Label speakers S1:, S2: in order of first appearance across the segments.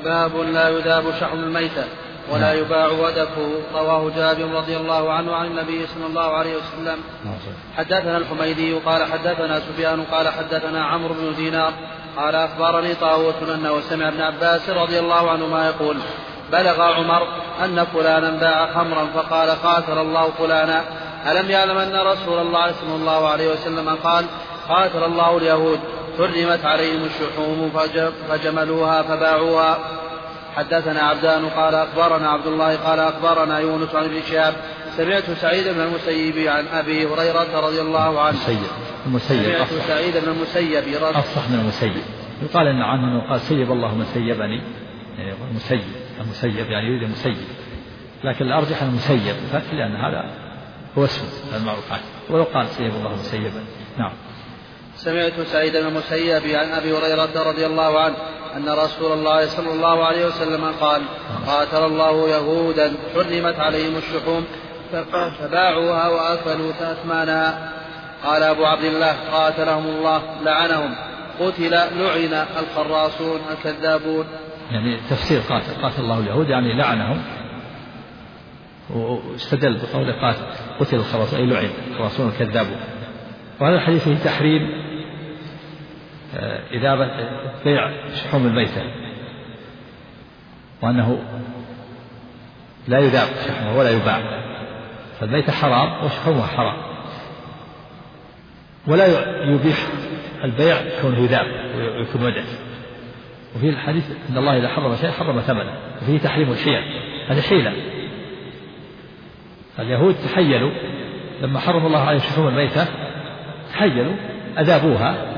S1: باب لا يذاب شحم الميتة ولا يباع ودكه. رواه جابر رضي الله عنه عن النبي صلى الله عليه وسلم. حدثنا الحميدي قال حدثنا سفيان قال حدثنا عمرو بن دينار قال أخبرني طاووس أنه سمع ابن عباس رضي الله عنهما يقول بلغ عمر أن فلانا باع خمرا فقال قاتل الله فلانا ألم يعلم أن رسول الله صلى الله عليه وسلم قال قاتل الله اليهود حرمت عليهم الشحوم فجملوها فباعوها. حدثنا عبدان قال أخبرنا عبد الله قال أخبرنا يونس عن ابن شهاب سمعت سعيد بن المسيب عن أبي هريرة رضي الله عنه.
S2: سمعت
S1: سعيد بن المسيب
S2: أفصح من المسيب. يقال إن عنه قال سيب الله من سيبني، يعني المسيب يعني يريد المسيب، لكن الأرجح المسيب فتح لأن هذا هو اسمه المعروف عنه، ولو قال سيب الله مسيبا. نعم.
S1: سمعت سعيد بن المسيب عن أبي هريرة رضي الله عنه أن رسول الله صلى الله عليه وسلم قال قاتل الله يهودا حرمت عليهم الشحوم فباعوها وأكلوا أثمانها. قال أبو عبد الله قاتلهم الله لعنهم قتل لعن الخراصون الكذابون.
S2: يعني تفسير قاتل الله اليهود يعني لعنهم، واستدل بقوله قتل الخراصون أي لعن الخراصون الكذابون. وهذا الحديث فيه تحريم إذا بيع شحوم الميتة، وأنه لا يذاب شحمه ولا يباع، فالميتة حرام وشحومها حرام، ولا يبيح البيع كونه يذاب ويكون ودع. وفي الحديث إن الله إذا حرم شيء حرم ثمنه، وفيه تحريم الحيل، هذه حيلة. اليهود تحيلوا لما حرم الله عليه شحوم الميتة، تحيلوا أذابوها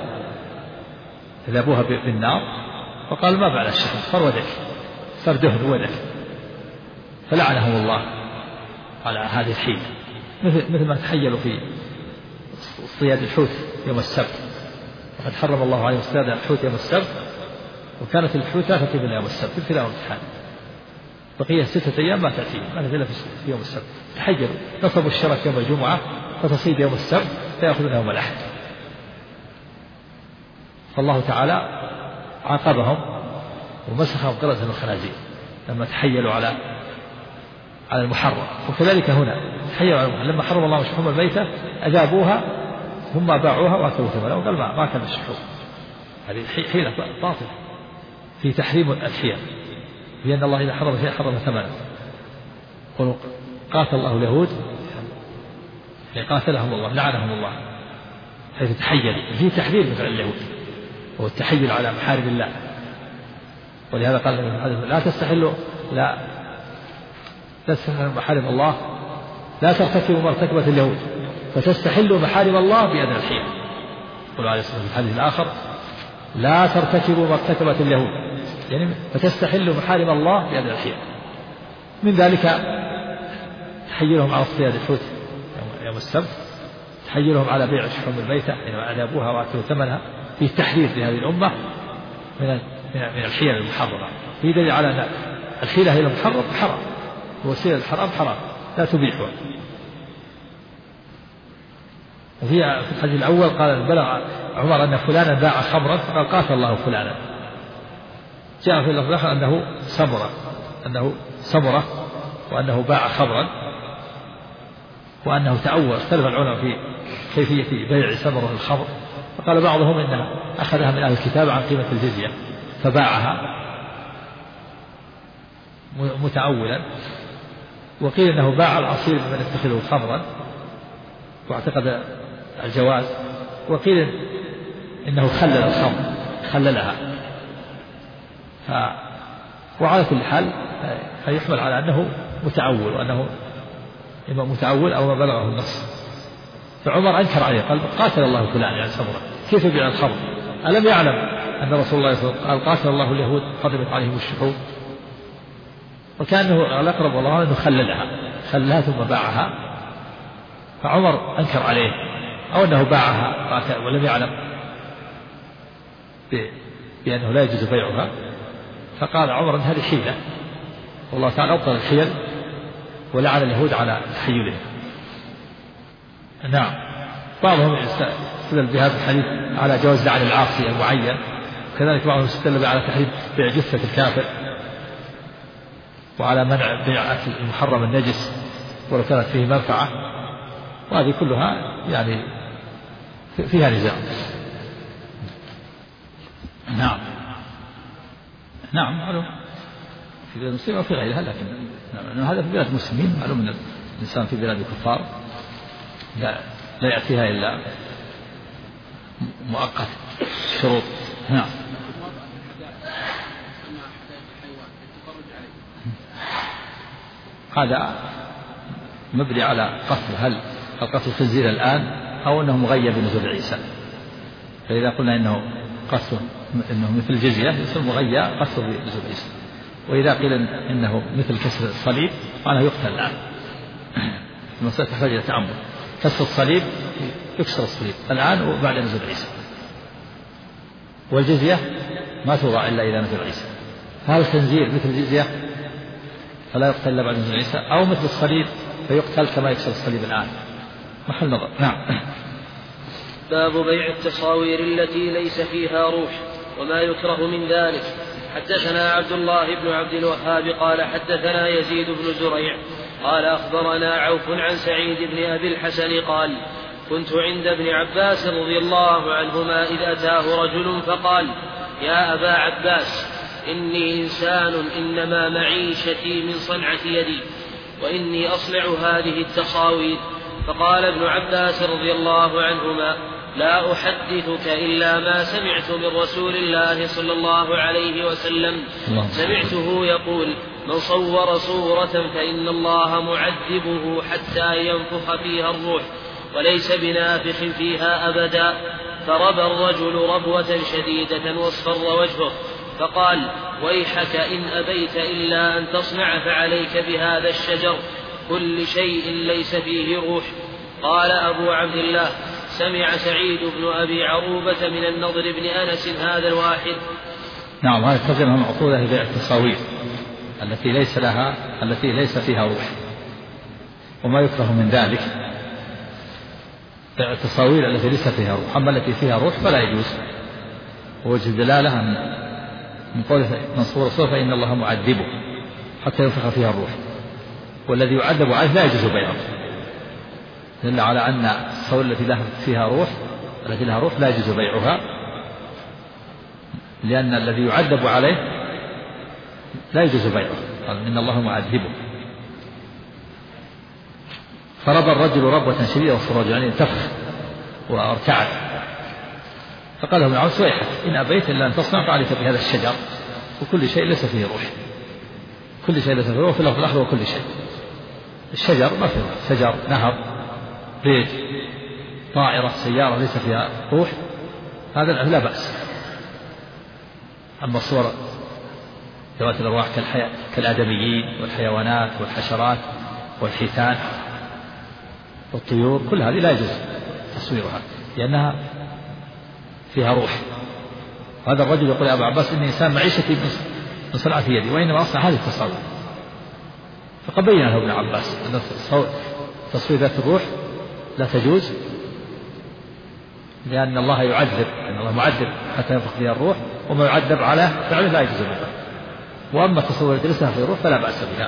S2: بالنار، وقال ما بعد الشحم صار ودك، صار دهن ودك، فلعنهم الله على هذه الحيلة. مثل ما تحيلوا في صياد الحوت يوم السبت، وقد حرم الله عليه صياد الحوت يوم السبت، وكانت الحوت لا تأتي يوم السبت ابتلاء وامتحان، بقية 6 أيام ما تأتي إلا في يوم السبت. تحيلوا نصبوا الشرك يوم الجمعة فتصيد يوم السبت فيأخذون يوم الأحد، فالله تعالى عاقبهم ومسخهم قردة الخنازير لما تحيلوا على المحرم. وكذلك هنا تحيلوا على المحرم، لما حرم الله شحوم الميتة أذابوها ثم باعوها وأكلوا ثمنها، وقال ما كان الشحوم. هذه حيلة باطلة في تحريم الحيل، لأن الله إذا حرم شيء حرم ثمنه. قالوا قاتل الله اليهود، قاتلهم الله لعنهم الله، حيث تحيل فيه تحذير من فعل اليهود هو التحيل على محارم الله. ولهذا قال لا تستحلوا محارم الله، لا ترتكبوا ما ارتكبت اليهود فتستحلوا محارم الله بأدنى الحيل. قال عليه الصلاة والسلام في الحديث الآخر لا ترتكبوا ما ارتكبت اليهود، يعني فتستحلوا محارم الله بأدنى الحيل. من ذلك تحيلهم على اصطياد الحوت يوم السبت، تحيلهم على بيع شحوم الميتة يعني أذابوها وأكلوا ثمنها، في تحذير لهذه الأمة من الحيل المحرمة. في دليل على أن الحيلة هي المحرم حرام، ووسيلة الحرام حرام لا تبيحها. وفي الحديث الأول قال بلغ عمر أن فلانا باع خمرا فقال قاتل الله فلانا. جاء في اللفظ الآخر أنه سمرة وأنه باع خمرا، وأنه تأول. اختلف العلماء في كيفية بيع سمرة الخمر، فقال بعضهم إنها أخذها من أهل الكتاب عن قيمة الجزية فباعها متأولا، وقيل إنه باع العصير ممن اتخذه خمرا واعتقد الجواز، وقيل إنه خلل الخمر خللها. وعلى كل حال فيحمل على أنه متأول، وأنه إما متأول أو ما بلغه النص. فعمر أنكر عليه قال قاتل الله فلان يعني سمرة، كيف يبيع الخمر؟ ألم يعلم أن رسول الله صلى الله عليه وسلم قال قاتل الله اليهود حرمت عليهم الشحوم؟ وكأنه الأقرب والله أنه خللها ثم باعها. فعمر أنكر عليه، أو أنه باعها ولم يعلم بأنه لا يجوز بيعها، فقال عمر أن هذه حيلة، والله تعالى أبطل الحيل ولعن اليهود على تحيلهم. نعم. بعضهم استدل بهذا الحديث على جواز لعن العاصي المعين، كذلك بعضهم استدل على تحريم بيع جثة الكافر وعلى منع بيع أكل المحرم النجس ولو كانت فيه منفعة، وهذه كلها يعني فيها نزاع. نعم معلوم في بلاد المسلمين وفي غيرها، لكن هذا في بلاد المسلمين معلوم أن الإنسان في بلاد الكفار لا يأتيها إلا مؤقت شروط. نعم. هذا مبني على قتل، هل القتل الخنزير الآن أو أنه مغيب بنزول عيسى؟ فإذا قلنا إنه قتل إنه مثل الجزية يصير مغيب قتل بنزول عيسى، وإذا قيل إنه مثل كسر الصليب معناه يقتل الآن. المسألة تحتاج إلى تأمل. كسر الصليب يكسر الصليب الآن وبعد نزول عيسى، والجزية ما توضع إلا إذا نزل عيسى. هل الخنزير مثل الجزية فلا يقتل إلا بعد نزول عيسى، أو مثل الصليب فيقتل كما يكسر الصليب الآن؟ محل نظر. نعم.
S1: باب بيع التصاوير التي ليس فيها روح وما يكره من ذلك. حدثنا عبد الله بن عبد الوهاب قال حدثنا يزيد بن زريع قال أخبرنا عوف عن سعيد بن أبي الحسن قال كنت عند ابن عباس رضي الله عنهما إذ أتاه رجل فقال يا أبا عباس إني إنسان إنما معيشتي من صنعة يدي وإني أصنع هذه التصاوير. فقال ابن عباس رضي الله عنهما لا أحدثك إلا ما سمعت من رسول الله صلى الله عليه وسلم سمعته يقول من صور صورة فإن الله معذبه حتى ينفخ فيها الروح وليس بنافخ فيها أبدا. فربى الرجل ربوة شديدة واصفر وجهه فقال ويحك إن أبيت إلا أن تصنع فعليك بهذا الشجر كل شيء ليس فيه روح. قال أبو عبد الله سمع سعيد بن أبي عروبة من النضر بن أنس هذا الواحد.
S2: نعم. هذه الترجمة معقولة لبيع التصاوير التي ليس فيها روح وما يكره من ذلك. بيع التصاوير التي ليس فيها روح، أما التي فيها روح فلا يجوز. ووجه الدلالة من قوله من صور صورة فإن الله معذبه حتى ينفخ فيها الروح، والذي يعذب عليه لا يجوز بيعه، دل على أن التصاوير التي لها روح لا يجوز بيعها، لأن الذي يعذب عليه لا يجوز بيعه، قال إن الله معذبه. فربى الرجل ربوة شديدة واصفر وجهه يعني انتفخ وارتعد. فقال له ابن عباس ويحك إن أبيت إلا أن تصنع فعليك بهذا الشجر وكل شيء ليس فيه روح. كل شيء ليس فيه روح، وفي اللفظ الآخر وكل شيء. الشجر ما فيه روح، شجر، نهر، بيت، طائرة، سيارة ليس فيها روح، هذا لا بأس. أما الصور ذوات الأرواح كالآدميين والحيوانات والحشرات والحيتان والطيور كل هذه لا يجوز تصويرها لأنها فيها روح. هذا الرجل يقول يا أبا عباس إني إنسان معيشتي من صنعة يدي وإنما أصنع هذه التصاوير. فقد بين له ابن عباس أن تصوير ذات الروح لا تجوز، لأن الله يعذب، أن الله معذب حتى ينفخ فيها الروح، وما يعذب على فعله لا يجوز منه. وأما التصوير التي ليس فيها روح فلا بأس بها.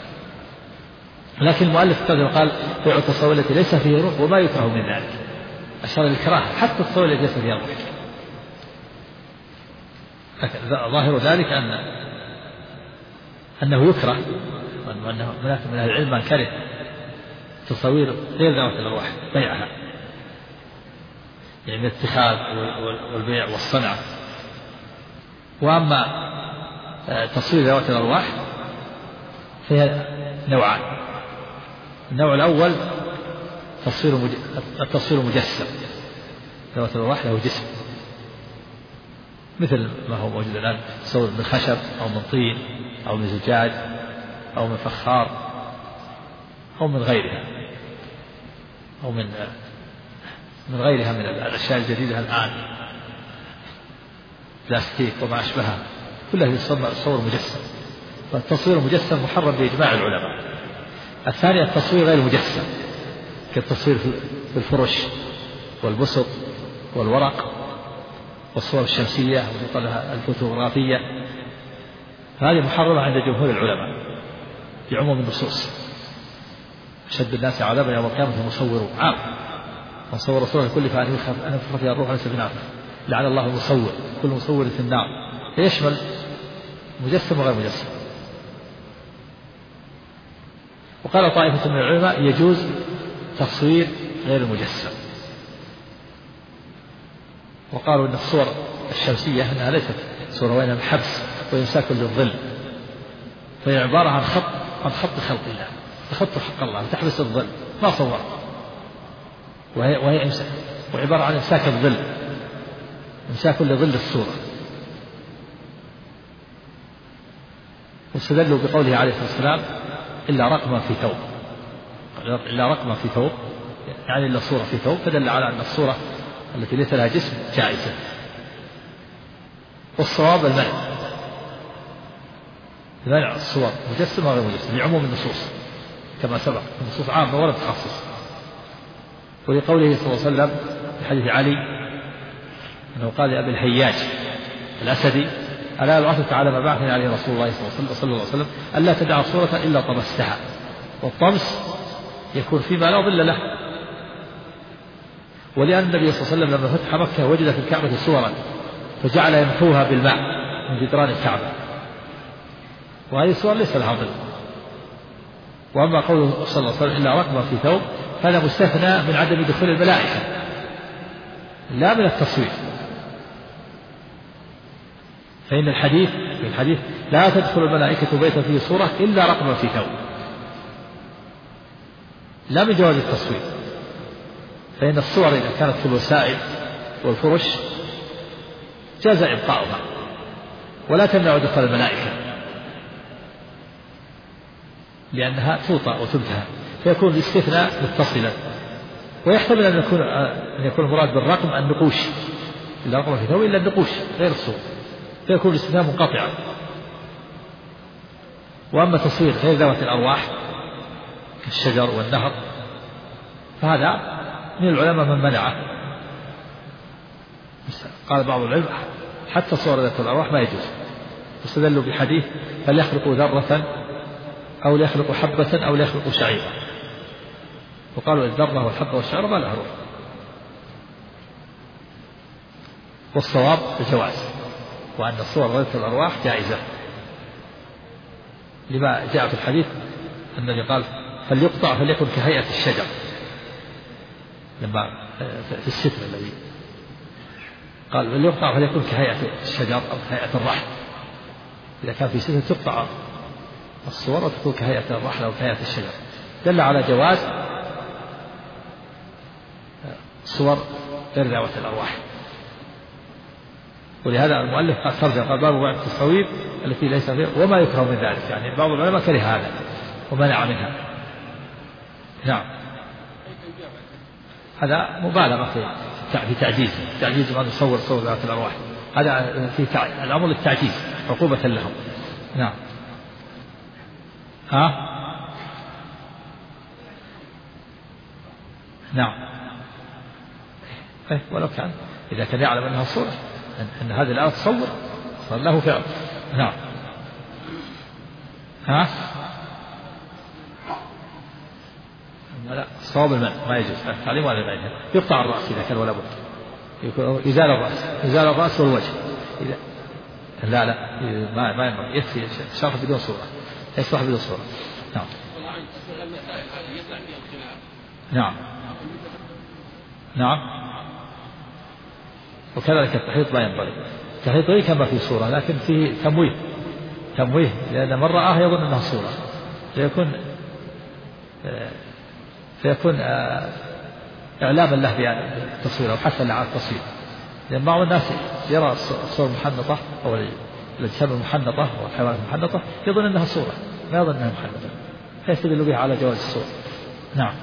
S2: لكن المؤلف قال بيع التصوير التي ليس فيها روح وما يكره من ذلك، أشار للكراهة حتى التصوير التي ليس فيها روح. ظاهر ذلك أنه يكره، وأنه هناك من أهل العلم من كره تصوير غير ذوات الأرواح بيعها، يعني الاتخاذ والبيع والصنع. وأما تصوير ذوات الأرواح فيها نوعان. النوع الأول التصوير مجسم، ذوات الأرواح له جسم مثل ما هو موجود الآن، تصور من خشب أو من طين أو من زجاج أو من فخار أو من غيرها، أو من غيرها من الأشياء الجديدة الآن، بلاستيك وما أشبهها، كلها يصور مجسم. فالتصوير المجسم محرم بإجماع العلماء. الثاني التصوير غير المجسم كالتصوير في الفرش والبسط والورق والصور الشمسية والفوتوغرافية، هذه محرمة عند جمهور العلماء. بعموم النصوص. أشد الناس عذابا يوم القيامة المصورون عام، وصور رسوله كل فأن ينفخ فيها الروح ليس بنافخ، لعن الله المصور، كل مصور في النار، فيشمل مجسم وغير مجسم. وقال طائفة من العلماء يجوز تصوير غير المجسم، وقالوا أن الصور الشمسية أنها ليست صورة وإنما حبس وإمساك للظل، فهي عبارة عن خط خلق الله، تخط حق الله وتحبس الظل ما صور، وهي وعبارة عن إمساك الظل، إمساك لظل الصورة. واستدلوا بقوله عليه الصلاة والسلام إلا رقما في ثوب، إلا رقما في ثوب يعني إلا صورة في ثوب، فدل على أن الصورة التي ليس لها جسم جائزة. والصواب منع الصور مجسمة وغير مجسمة لعموم النصوص كما سبق، النصوص عامة ولا تخصص. ولقوله صلى الله عليه وسلم في حديث علي أنه قال لأبي الهياج الأسدي ألا أبعثك على ما بعثني عليه رسول الله صلى الله عليه وسلم ألا تدع صورة إلا طمستها، والطمس يكون فيما لا ظل له. ولأن النبي صلى الله عليه وسلم لما فتح مكة وجد في الكعبة صورا فجعل يمحوها بالماء من جدران الكعبة، وهذه الصور ليس لها ظل. وأما قوله صلى الله عليه وسلم إلا رقما في ثوب هذا مستثنى من عدم دخول الملائكة لا من التصوير، فإن الحديث لا تدخل الملائكة بيتا فيه صورة إلا رقما في ثوب، لا من جواز التصوير، فإن الصور إذا كانت في الوسائل والفرش جاز إبقاؤها ولا تمنع دخول الملائكة لأنها توطأ وتنتهى، فيكون الاستثناء متصلا. ويحتمل أن يكون المراد بالرقم النقوش، إلا رقم في ثوب إلا النقوش غير الصور، فيكون الاستثناء منقطعا. وأما تصوير غير ذوات الأرواح كالشجر والنهر فهذا من العلماء من منعه. قال بعض العلماء حتى صور ذات الأرواح ما يجوز، واستدلوا بحديث فليخلقوا ذرة أو ليخلقوا حبة أو ليخلقوا شعيرا، وقالوا الذرة والحبة والشعير ما لها روح. والصواب الجواز، وأن الصور ذات الأرواح جائزة لما جاء في الحديث النبي قال فليقطع فليكن كهيئة الشجر، لما في الستر الذي قال فليقطع فليكن كهيئة الشجر أو كهيئة الرحل، إذا كان في ستر تقطع الصور وتكون كهيئة الرحل أو كهيئة الشجر، دل على جواز صور غير ذوات الأرواح. ولهذا المؤلف قد ترجم قال باب وعد التصوير التي ليس فيها وما يكره من ذلك، يعني بعض العلماء كره هذا ومنع منها. نعم، هذا مبالغة في تعجيز من يصور صور ذات الأرواح، هذا في الأمر للتعجيز عقوبة لهم. نعم. نعم، ولو كان إذا كان يعلم أنها صورة أن هذه الآية تصور صار له فعل. نعم. لا، صواب المنع ما يجوز التعليم ولا غيره. يقطع الرأس إذا كان ولا بد، إزال الرأس والوجه. لا ما ينبغي، يكفي شرح بدون صورة، يصلح بدون صورة. نعم. نعم. وكذلك التحيط لا ينبغي، التحيط غير كما في صورة لكن فيه تمويه لأن من رآه يظن أنها صورة، فيكون إعلاما له بالتصوير أو حثا على التصوير، لأن بعض الناس يرى الصور المحنطة أو الأجسام المحنطة والحيوانات المحنطة يظن أنها صورة ما يظن أنها محنطة، فيستدل بها على جواز الصور. نعم.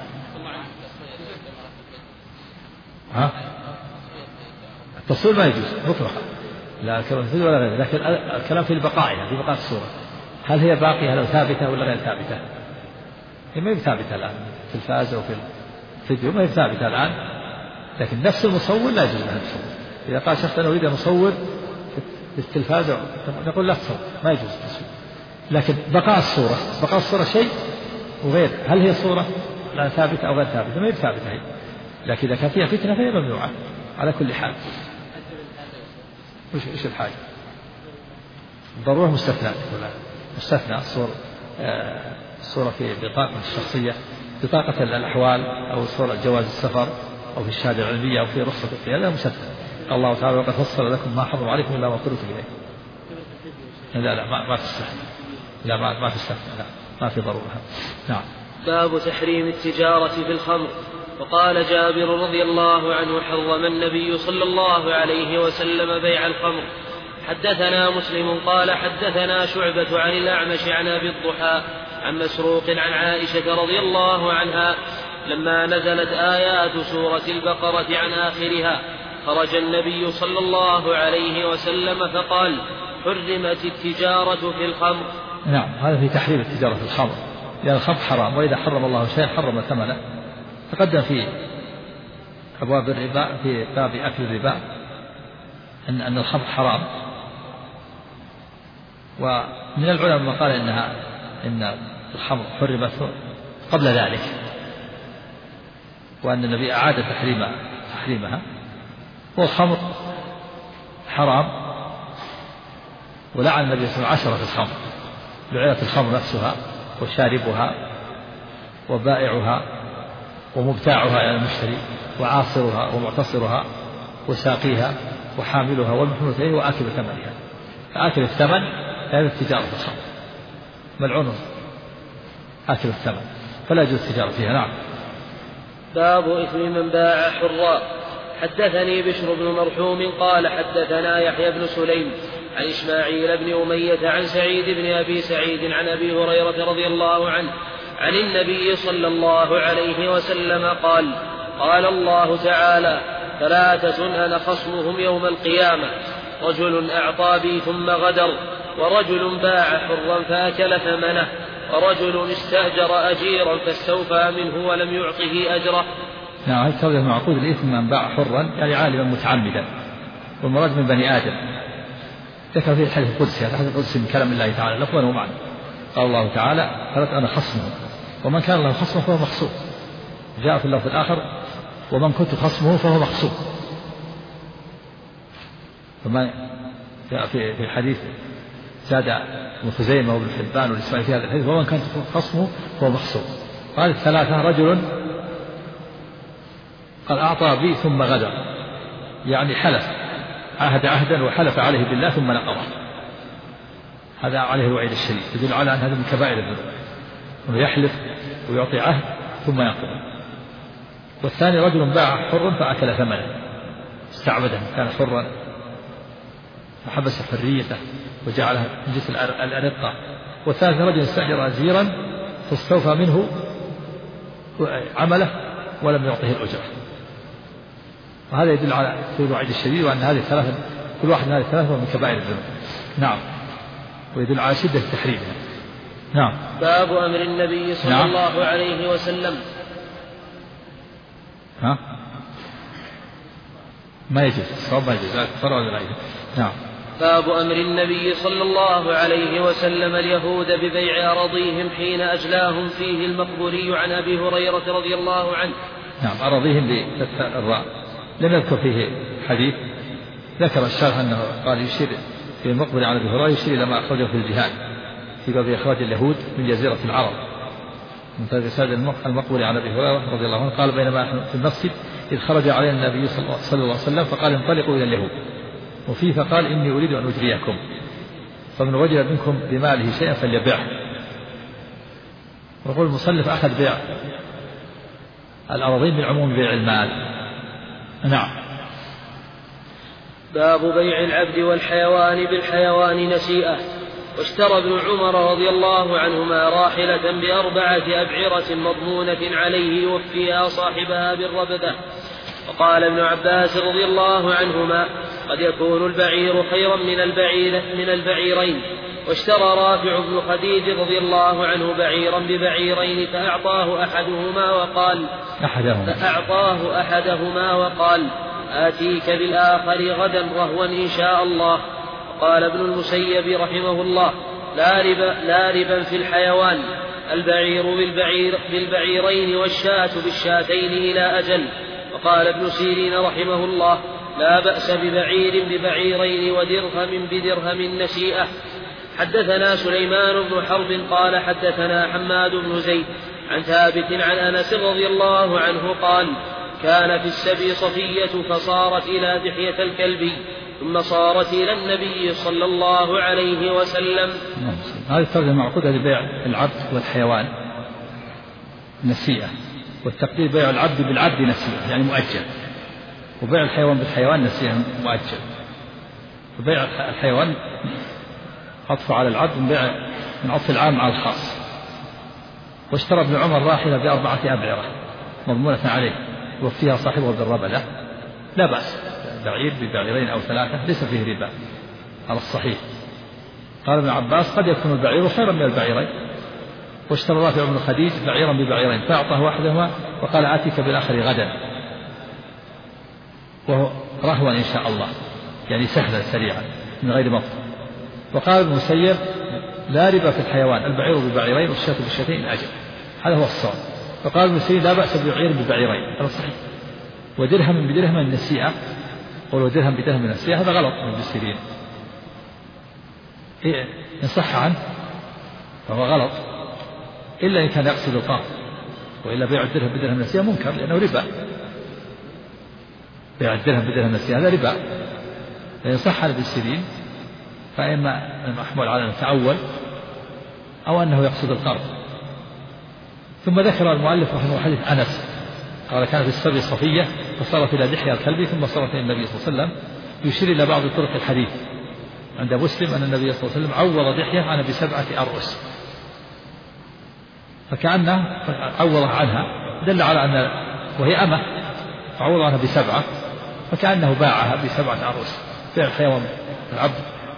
S2: التصوير ما يجوز مطلقا، لا الكلام فيه ولا غيره، لكن الكلام في بقائها، في بقاء الصورة، هل هي باقية هل ثابتة ولا غير ثابتة؟ هي ما هي ثابتة الآن في الفاز أو في الفيديو، ما هي ثابتة الآن، لكن نفس المصور لا يجوز أن يصور. إذا قال شخص أنا أريد أن أصور في التلفاز نقول لا تصور، ما يجوز التصوير، لكن بقاء الصورة شيء وغير، هل هي صورة لا ثابتة أو غير ثابتة؟ ما هي ثابتة هي، لكن إذا كان فيها فتنة فهي ممنوعة على كل حال. وش الحاجة؟ الضرورة مستثنى الصورة في بطاقة الشخصية، بطاقة الأحوال، أو صورة جواز السفر، أو في الشهادة العلمية، أو في رخصة القيادة مستثنى. الله تعالى وقد فصل لكم ما حرم عليكم إلا ما اضطررتم إليه. لا ما تستثنى، لا ما تستثنى، لا ما في ضرورة. نعم.
S1: باب تحريم التجارة في الخمر. وقال جابر رضي الله عنه حرم النبي صلى الله عليه وسلم بيع الخمر. حدثنا مسلم قال حدثنا شعبة عن الأعمش عن أبي الضحى عن مسروق عن عائشة رضي الله عنها لما نزلت آيات سورة البقرة عن آخرها خرج النبي صلى الله عليه وسلم فقال حرمت التجارة في الخمر.
S2: نعم، هذا في تحريم التجارة في الخمر، لأن الخمر حرام، وإذا حرم الله شيئا حرم ثمنه. تقدم في أبواب الربا في باب أكل الربا أن الخمر حرام، ومن العلماء من قال إن الخمر حرمت قبل ذلك، وأن النبي أعاد تحريمها. والخمر حرام، ولعن النبي صلى الله عليه وسلم 10 في الخمر، لعنة الخمر نفسها وشاربها وبائعها ومبتاعها يعني المشتري، وعاصرها ومعتصرها وساقيها وحاملها والمحمولة إليه وآكل ثمنها. فآكل الثمن هذا التجارة في الخمر، ملعون آكل الثمن، فلا يجوز التجارة فيها. نعم.
S1: باب إثم من باع حرا. حدثني بشر بن مرحوم قال حدثنا يحيى بن سليم عن إسماعيل بن أمية عن سعيد بن أبي سعيد عن أبي هريرة رضي الله عنه عن النبي صلى الله عليه وسلم قال قال الله تعالى 3 أنا خصمهم يوم القيامة: رجل أعطى بي ثم غدر، ورجل باع حرا فأكل ثمنه، ورجل استأجر أجيرا فاستوفى منه ولم يعطه أجره.
S2: نعم، هذا التوبة معقود الإثم من باع حرا يعني عالما متعمدا، والمراد من بني آدم. ذكر في الحديث القدسي، هذا الحديث القدسي من كلام الله تعالى لفظا ومعنى. قال الله تعالى 3 أنا خصمه، ومن كان له خصمه فهو مخصوم. جاء في اللفظ الآخر ومن كنت خصمه فهو مخصوم. فما جاء في الحديث زاد ابن خزيمة وابن حبان والإسماعيلي في هذا الحديث ومن كان خصمه فهو مخصوم. قال 3 رجل قال أعطى بي ثم غدر، يعني حلف، عهد عهدا وحلف عليه بالله ثم نقضه. هذا عليه الوعيد الشديد، يدل على أن هذا من كبائر الذنوب، أنه يحلف ويعطي عهد ثم ينقضه. والثاني رجل باع حرا فأكل ثمنه، استعبده، كان حرا فحبس حريته وجعلها من جنس الأرقة. والثالث رجل استأجر أجيرا فاستوفى منه عمله ولم يعطه الأجرة. وهذا يدل على الوعيد الشديد، وأن هذه الثلاثة كل واحد من هذه الثلاثة من كبائر الذنوب. نعم، ويدل على شدة تحريمها. نعم.
S1: باب أمر النبي صلى الله عليه وسلم.
S2: ما يجوز، الصواب ما يجوز، لا تفرع ولا يجوز. نعم.
S1: باب أمر النبي صلى الله عليه وسلم اليهود ببيع أراضيهم حين أجلاهم فيه المقبوري عن أبي هريرة رضي الله عنه.
S2: نعم، أراضيهم بفتح الراء، لم يذكر فيه حديث. ذكر الشارح أنه قال يشير في المقبر عن أبي هريرة، يشير إلى ما أخرجه في الجهاد في باب إخراج اليهود من جزيرة العرب من طريق رسالة المقبر عن أبي هريرة رضي الله عنه قال بينما نحن في المسجد إذ خرج علينا النبي صلى الله عليه وسلم فقال انطلقوا إلى اليهود، وفيه فقال إني أريد أن أجريكم، فمن وجد منكم بماله شيئا فليبيعه. ويقول المصنف أخذ بيع الأراضين من عموم بيع المال. نعم.
S1: باب بيع العبد والحيوان بالحيوان نسيئة. واشترى ابن عمر رضي الله عنهما راحلة ب4 أبعرة مضمونة عليه يوفيها صاحبها بالربذة. وقال ابن عباس رضي الله عنهما قد يكون البعير خيرا من البعيرين. واشترى رافع بن خديج رضي الله عنه بعيرا ببعيرين فأعطاه أحدهما وقال آتيك بالآخر غدا رهوا إن شاء الله. وقال ابن المسيب رحمه الله
S3: لا ربا في الحيوان، البعير بالبعيرين والشاة بالشاتين إلى أجل. وقال ابن سيرين رحمه الله: لا بأس ببعير ببعيرين ودرهم بدرهم نسيئة. حدثنا سليمان بن حرب قال حدثنا حماد بن زيد عن ثابت عن أنس رضي الله عنه قال: كان في السبي صفية فصارت إلى دحية الكلب ثم صارت إلى النبي صلى الله عليه وسلم.
S2: هذه الترجمة معقودة لبيع العبد والحيوان نسيئة، والتقدير بيع العبد بالعبد نسيئة يعني مؤجل، وبيع الحيوان بالحيوان نسيئة مؤجل. وبيع الحيوان عطف على العبد من عطف العام على الخاص. واشترى ابن عمر راحلة ب4 أبعرة مضمونة عليه وفيها صاحبه بالربا له، لا بأس، بعير ببعيرين أو 3 ليس فيه ربا على الصحيح. قال ابن عباس: قد يكون البعير خيرا من البعيرين. واشترى رافع بن خديج بعيرا ببعيرين فأعطاه واحدهما وقال: آتيك بالآخر غدا، وهو رهوا إن شاء الله يعني سهلا سريعا من غير مطر. وقال ابن مسيب: لا ربا في الحيوان، البعير ببعيرين والشاة بالشاتين أجل. هذا هو الصواب. وقال ابن مسيب: لا بأس ببعير ببعيرين، هذا صحيح. ودرهم بدرهم النسيئة، قولوا درهم بدرهم النسيئة، هذا غلط من ابن سيرين، إن صح عنه فهو غلط، إلا إن كان يقصد القاف، وإلا بيع الدرهم بدرهم النسيئة منكر لأنه ربا. بيع الدرهم بدرهم النسيئة هذا ربا، فإن صح عن ابن سيرين فإما محمول على المتأول أو أنه يقصد القرض. ثم ذكر المؤلف رحمه الله حديث أنس قال: كان في السبي صفية فصارت إلى دحية الكلب ثم صارت إلى النبي صلى الله عليه وسلم، يشير إلى بعض طرق الحديث عند مسلم أن النبي صلى الله عليه وسلم عوض دحية عنها ب7 أرؤس، فكأنه عوض عنها دل على أن وهي أمة فعوض عنها ب7، فكأنه باعها ب7 أرؤس. بيع الحيوان العبد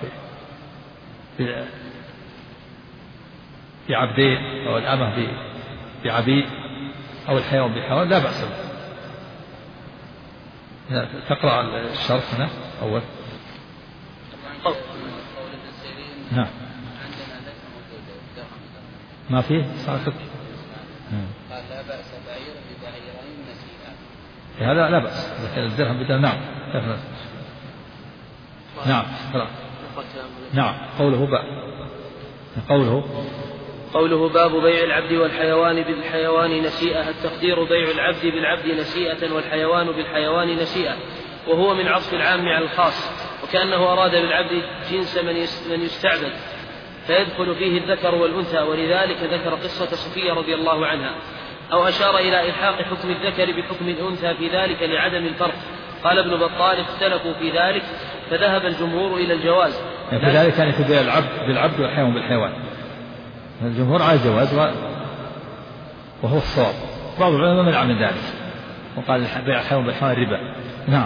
S2: بعبدين أو الأمة بعبيد أو الحيوان بحيوان لا بأس به. تقرأ الشرح هنا أول. نعم ما فيه صارت.
S1: قال: لا بأس بعير ببعيرين نسيئة.
S2: هذا لا بأس، الدرهم بدل. نعم نعم نعم.
S3: قوله باب بيع العبد والحيوان بالحيوان نسيئة. التقدير بيع العبد بالعبد نسيئة والحيوان بالحيوان نسيئة، وهو من عطف العام على الخاص، وكأنه أراد بالعبد جنس من يستعبد فيدخل فيه الذكر والأنثى، ولذلك ذكر قصة صفية رضي الله عنها، أو أشار إلى إلحاق حكم الذكر بحكم الأنثى في ذلك لعدم الفرق. قال ابن بطال: اختلفوا في ذلك فذهب الجمهور إلى الجواز.
S2: في ذلك كان يبيع العبد بالعبد والحيوان بالحيوان، الجمهور على الجواز وهو الصواب. بعض العلماء منع من ذلك وقال بيع الحيوان بالحيوان ربا. نعم.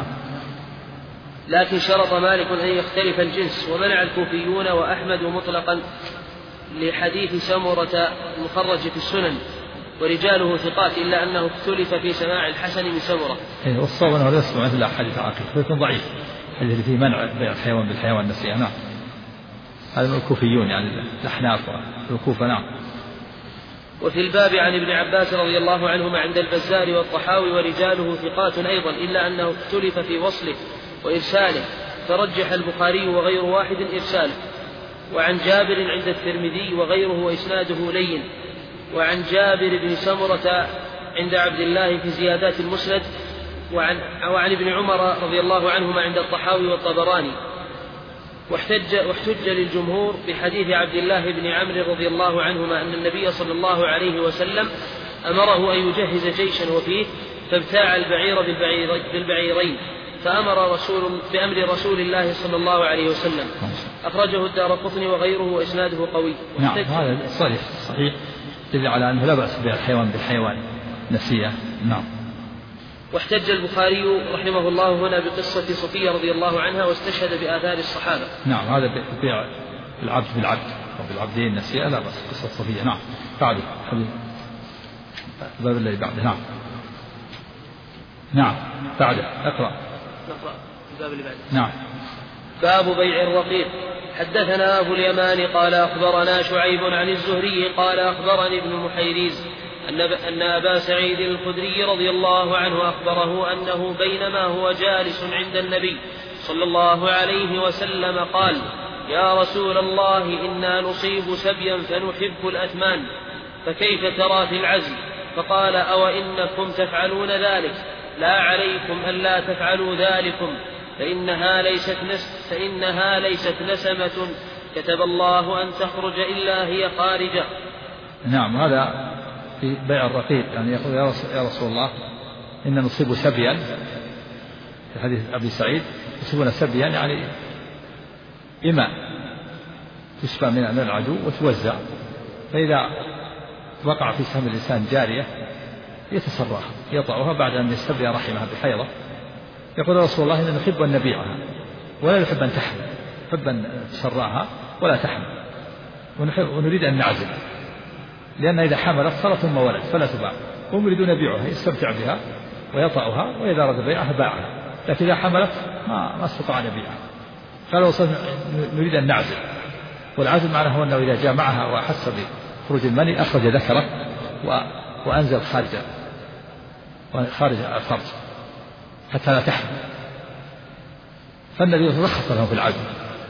S3: لكن شرط مالك أن يختلف الجنس، ومنع الكوفيون وأحمد مطلقا لحديث سمرة المخرج في السنن ورجاله ثقات، إلا أنه اختلف في سماع الحسن من سمرة.
S2: والصواب أنه لا يسمع إلا حديث عاقل فيكون ضعيف، الذي فيه منع بيع الحيوان بالحيوان نسيئة. نعم. هذا من الكوفيون يعني الأحناف والكوفة. نعم.
S3: وفي الباب عن ابن عباس رضي الله عنهما عند البزار والطحاوي ورجاله ثقات أيضا، إلا أنه اختلف في وصله وإرساله، فرجح البخاري وغير واحد إرساله. وعن جابر عند الترمذي وغيره وإسناده لين. وعن جابر بن سمرة عند عبد الله في زيادات المسند. وعن ابن عمر رضي الله عنهما عند الطحاوي والطبراني. واحتج للجمهور بحديث عبد الله بن عمرو رضي الله عنهما أن النبي صلى الله عليه وسلم أمره أن يجهز جيشا وفيه، فابتاع البعير بالبعيرين، فأمر بأمر رسول الله صلى الله عليه وسلم. أخرجه الدارقطني وغيره وإسناده قوي.
S2: نعم. هذا صحيح يدل على أنه لا بأس بيع الحيوان بالحيوان نسيئة. نعم.
S3: واحتج البخاري رحمه الله هنا بقصة صفية رضي الله عنها، واستشهد بآثار الصحابة.
S2: نعم. هذا بيع العبد بالعبد وبالعبدين نسيئة لا بأس. قصة صفية. نعم. بعده الباب الذي بعده. نعم بعده. اقرأ
S3: الباب اللي بعده.
S2: نعم.
S3: باب بيع الرقيق. حدثنا أبو اليمان قال أخبرنا شعيب عن الزهري قال أخبرني ابن محيريز أن أبا سعيد الخدري رضي الله عنه أخبره أنه بينما هو جالس عند النبي صلى الله عليه وسلم قال: يا رسول الله إنا نصيب سبيا فنحب الأثمان، فكيف ترى في العزل؟ فقال: أو إنكم تفعلون ذلك؟ لا عليكم ألا تفعلوا ذلكم، فإنها ليست نسمة كتب الله أن تخرج إلا هي خارجة.
S2: نعم، هذا في بيع الرقيق، يعني يقول: يا رسول الله إن نصيب سبيا، في حديث أبي سعيد يصيبون سبيا يعني إماء تشبع من العدو وتوزع، فإذا وقع في سهم الإنسان جارية يتسرها يطأها بعد أن يستبرئ رحمها بحيضة. يقول: رسول الله إن نحب أن نبيعها ولا نحب أن تحمل، نحب أن تسرعها ولا تحمل، ونريد أن نعزل، لأن إذا حملت صارت ثم ولد فلا تباع، هم يريدون يبيعها يستمتع بها ويطأها، وإذا أراد بيعها باعها، لكن إذا حملت ما استطاع أن يبيعها. قال: نريد أن نعزل، والعزل معناه هو أنه إذا جامعها وأحس بخروج المني أخرج ذكره وأنزل خارج الفرج حتى لا تحمل. فالنبي رخص له في العزل،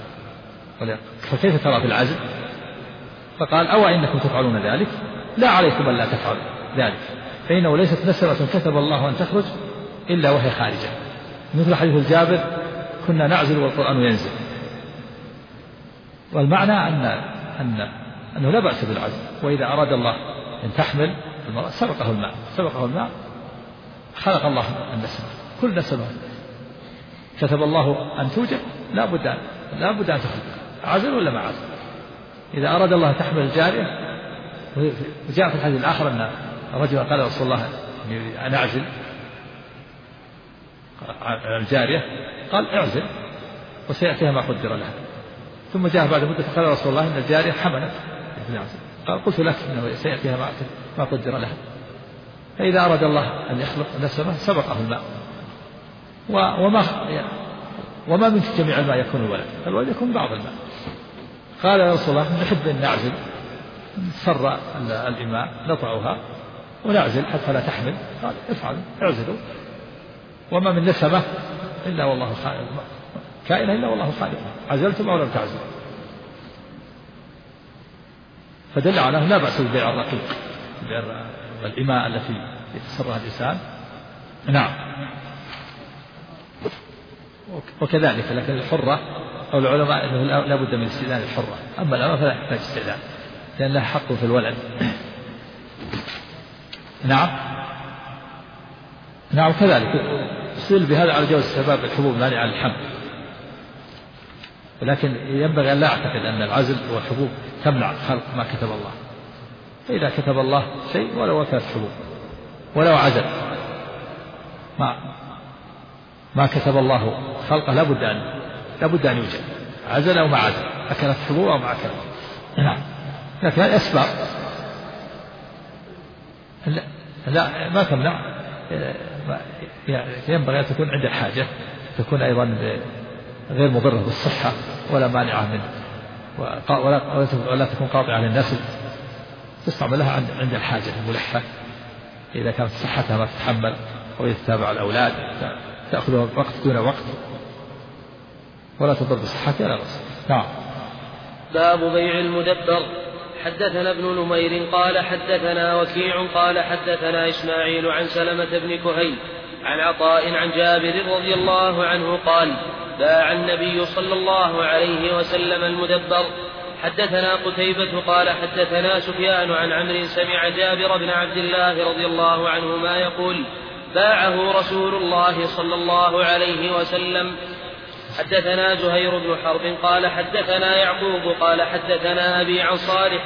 S2: فكيف ترى في العزل؟ فقال: أو إنكم تفعلون ذلك؟ لا عليكم ألا تفعلوا ذلك، فإنه ليست نسمة كتب الله أن تخرج إلا وهي خارجة، مثل حديث الجابر: كنا نعزل والقرآن ينزل. والمعنى أنه لا بأس بالعزل، وإذا أراد الله أن تحمل المرأة سبقه الماء خلق الله النسمة، كل نسمة كتب الله أن توجد لا بد أن تخرج، عزل ولا ما عزل. إذا أراد الله تحمل الجارية، وجاء في الحديث الآخر أن رجل قال: رسول الله أنا أعزل الجارية، قال: اعزل وسيأتيها ما قدر لها. ثم جاء بعد مدة فقال: رسول الله إن الجارية حملت، قال: قلت لك إنه سيأتيها ما قدر لها. فإذا أراد الله أن يخلق نسمة سبقه الماء، وما من جميع الماء يكون الولد، فالولد يكون بعض الماء. قال: يا رسول الله نحب أن نعزل، نسر الإماء نطعها ونعزل حتى لا تحمل. قال: افعلوا، اعزلوا، وما من نسمة إلا والله خالق، كائنة إلا والله خالق، عزلتم أو لم تعزلوا. فدل على لا بأس ببيع الرقيق، الإماء التي يتسرها الإنسان. نعم. وكذلك لكن الحرة أو العلماء أنه لا بد من استئذان الحرة، أما الأمة فلا يحتاج استئذان لأن لها حق في الولد. نعم كذلك يستدل بهذا على جواز استحباب الحبوب مانعة للحمل، ولكن ينبغي أن لا أعتقد أن العزل والحبوب تمنع خلق ما كتب الله. فإذا كتب الله شيء ولو وكلت حبوب ولو عزل ما كتب الله خلقه لا بد أن يوجد، عزل أو ما عزل، أكلت حبوب أو ما أكلت. نعم. لكن الأسباب لا ما تمنع، ينبغي أن تكون عند الحاجة، تكون أيضا غير مضرة بالصحة ولا مانعة منه، ولا تكون قاطعة للنسل، تستعمل لها عند الحاجة الملحة، إذا كانت صحتها ما تتحمل أو يتتابع الأولاد تأخذها وقت دون وقت ولا تضر بصحتها. لا بأس. نعم.
S3: باب بيع المدبر. حدثنا ابن نمير قال حدثنا وكيع قال حدثنا إسماعيل عن سلمة بن كهيل عن عطاء عن جابر رضي الله عنه قال: باع النبي صلى الله عليه وسلم المدبر. حدثنا قتيبة قال حدثنا سفيان عن عمرو سمع جابر بن عبد الله رضي الله عنهما يقول: باعه رسول الله صلى الله عليه وسلم. حدثنا زهير بن حرب قال حدثنا يعقوب قال حدثنا أبي عن صالح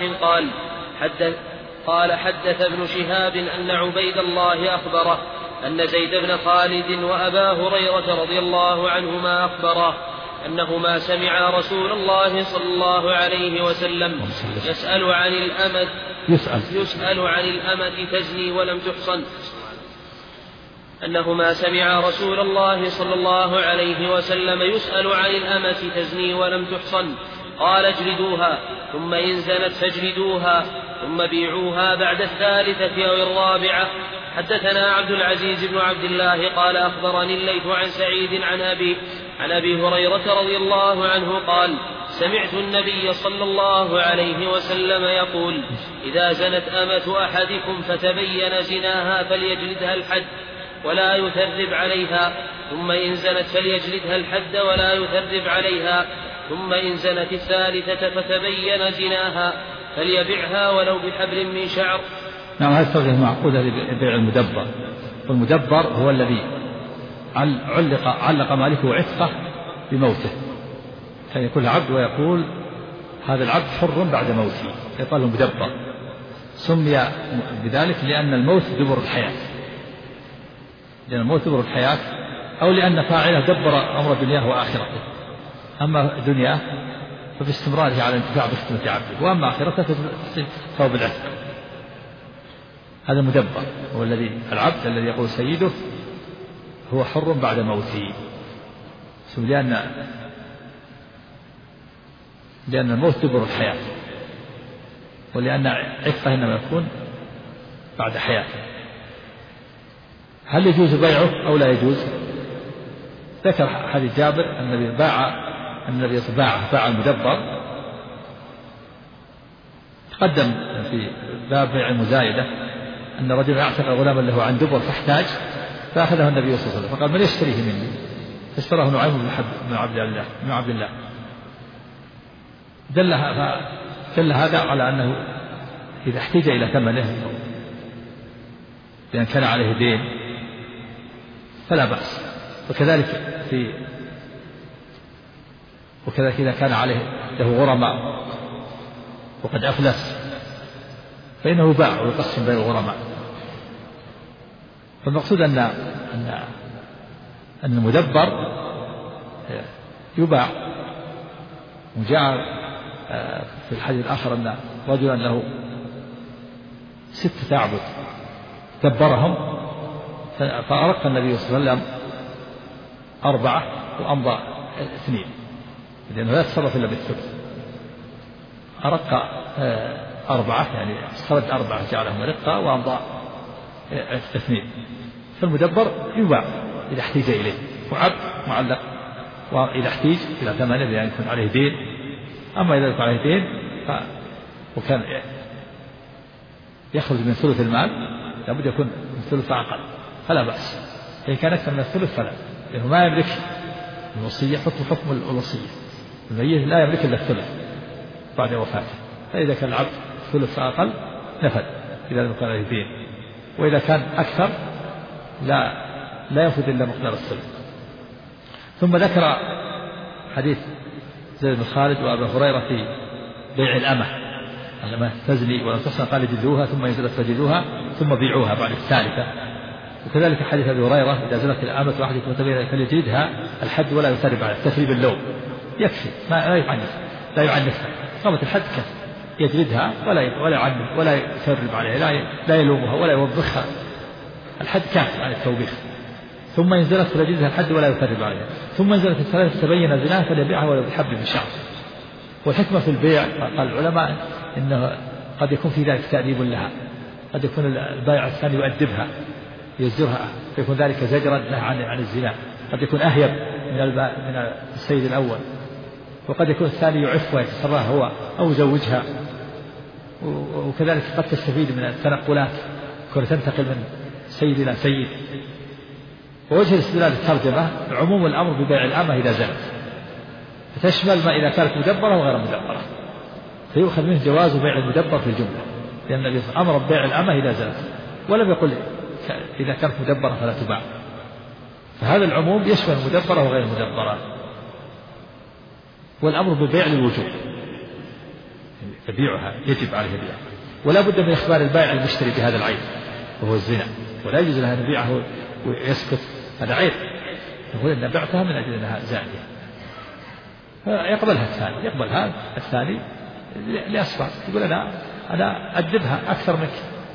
S3: قال حدث ابن شهاب أن عبيد الله أخبره أن زيد بن خالد وأبا هريرة رضي الله عنهما أخبره أنهما سمعا رسول الله صلى الله عليه وسلم يسأل عن الأمة تزني ولم تحصن، أنهما سمعا رسول الله صلى الله عليه وسلم يسأل عن الأمة تزني ولم تحصن. قال اجلدوها، ثم إن زنت فاجلدوها، ثم بيعوها بعد الثالثة أو الرابعة. حدثنا عبد العزيز بن عبد الله قال أخبرني الليث عن سعيد عن أبي هريرة رضي الله عنه قال سمعت النبي صلى الله عليه وسلم يقول إذا زنت أمة أحدكم فتبين زناها فليجلدها الحد ولا يثرب عليها، ثم إن زنت فليجلدها الحد ولا يثرب عليها، ثم إن زنت الثالثة فتبين زناها فليبعها ولو بحبل من شعر.
S2: نعم، هذه الصيغة معقودة لبيع المدبر، والمدبر هو الذي علق مالكه عتقه بموته، كان يكون عبد ويقول هذا العبد حر بعد موته، يقال مدبر. سمي بذلك لأن الموت دبر الحياة، لأن الموت دبر الحياة، أو لأن فاعله دبر أمر دنياه وآخرته. أما دنياه فباستمراره على الانتفاع بخدمة عبده، وأما آخرته فهو بالعتق. هذا المدبر هو العبد الذي يقول سيده هو حر بعد موته، لأن الموت دبر الحياة، ولأن عتقه إنما يكون بعد حياته. هل يجوز بيعه أو لا يجوز؟ ذكر حديث جابر أن النبي باع المدبر. تقدم في باب بيع المزايدة أن رجلا أعتق غلاما له عن دبر فاحتاج، فأخذه النبي صلى الله عليه وسلم فقال من يشتريه مني؟ فاشتراه نعيم بن عبد الله. دل هذا على أنه إذا احتاج إلى ثمنه لأن كان عليه دين فلا بأس، وكذلك إذا كان عليه له غرماء وقد أفلس فإنه باع ويقسم بين الغرماء. فالمقصود أن المدبر يباع. وجاء في الحديث الآخر أن رجلا له 6 أعبد دبرهم، فأرق النبي صلى الله عليه وسلم 4 وأمضى 2، لأنه لا يتصرف إلا بالثلث. أرق 4 يعني استرد 4 جعلهم رقة وأمضى 2. فالمدبر يباع إذا احتاج إليه، وعبد معلق وإذا احتاج إلى ثمنه لأن يكون عليه دين. أما إذا يكون عليه دين وكان يخرج من ثلث المال لابد يكون من ثلث أقل فلا بأس. إن كان أكثر من الثلث فلا، لأنه ما يملك الوصية، حكم الوصية، الميت لا يملك إلا الثلث بعد وفاته. فإذا كان العبد ثلث أقل نفذ إذا لم يكن عليه دين، وإذا كان أكثر لا ينفذ إلا مقدار الثلث. ثم ذكر حديث زيد بن خالد وأبي هريرة في بيع الأمة لما تزني ولم تحصن قال جلدوها، ثم إن زنت فجلدوها ثم بيعوها بعد الثالثة. وكذلك حديث أبي هريرة إذا زنت الأمة أحدكم فليجلدها الحد ولا يثرب عليها، تثريب اللوم يكفي، لا يعنفها. قامت الحد كفي، يجلدها ولا يثرب عليها، لا يلومها ولا يوبخها، الحد كافي عن التوبيخ. ثم إن زنت فليجلدها الحد ولا يثرب عليها، ثم إن زنت الثالثة تبين زناها فليبيعها ولو بحبل من شعر. والحكمة في البيع قال العلماء إنه قد يكون في ذلك تأديب لها، قد يكون البائع الثاني يؤدبها يزجرها فيكون ذلك زجرا لها عن الزنا، قد يكون أهيب من السيد الأول، وقد يكون الثاني يعف ويتسرها هو أو يزوجها. وكذلك قد تستفيد من التنقلات، كون تنتقل من سيد إلى سيد. ووجه الاستدلال الترجمة عموم الأمر ببيع الأمة إذا زنت، فتشمل ما إذا كانت مدبرة وغير مدبرة، فيؤخذ منه جواز بيع المدبر في الجملة، لأن النبي أمر ببيع الأمة إذا زنت ولم يقل إذا كانت مدبرة فلا تباع. فهذا العموم يشمل المدبرة وغير المدبرة. والأمر بالبيع للوجوب، يبيعها يجب عليه البيع، ولا بد من إخبار البائع المشتري بهذا العيب وهو الزنا، ولا يجوز له أن يبيعه ويسكت، هذا عيب، يقول إن بعتها من أجل أنها زانية، يقبلها الثاني لأسباب، يقول أنا أدبها أكثر منك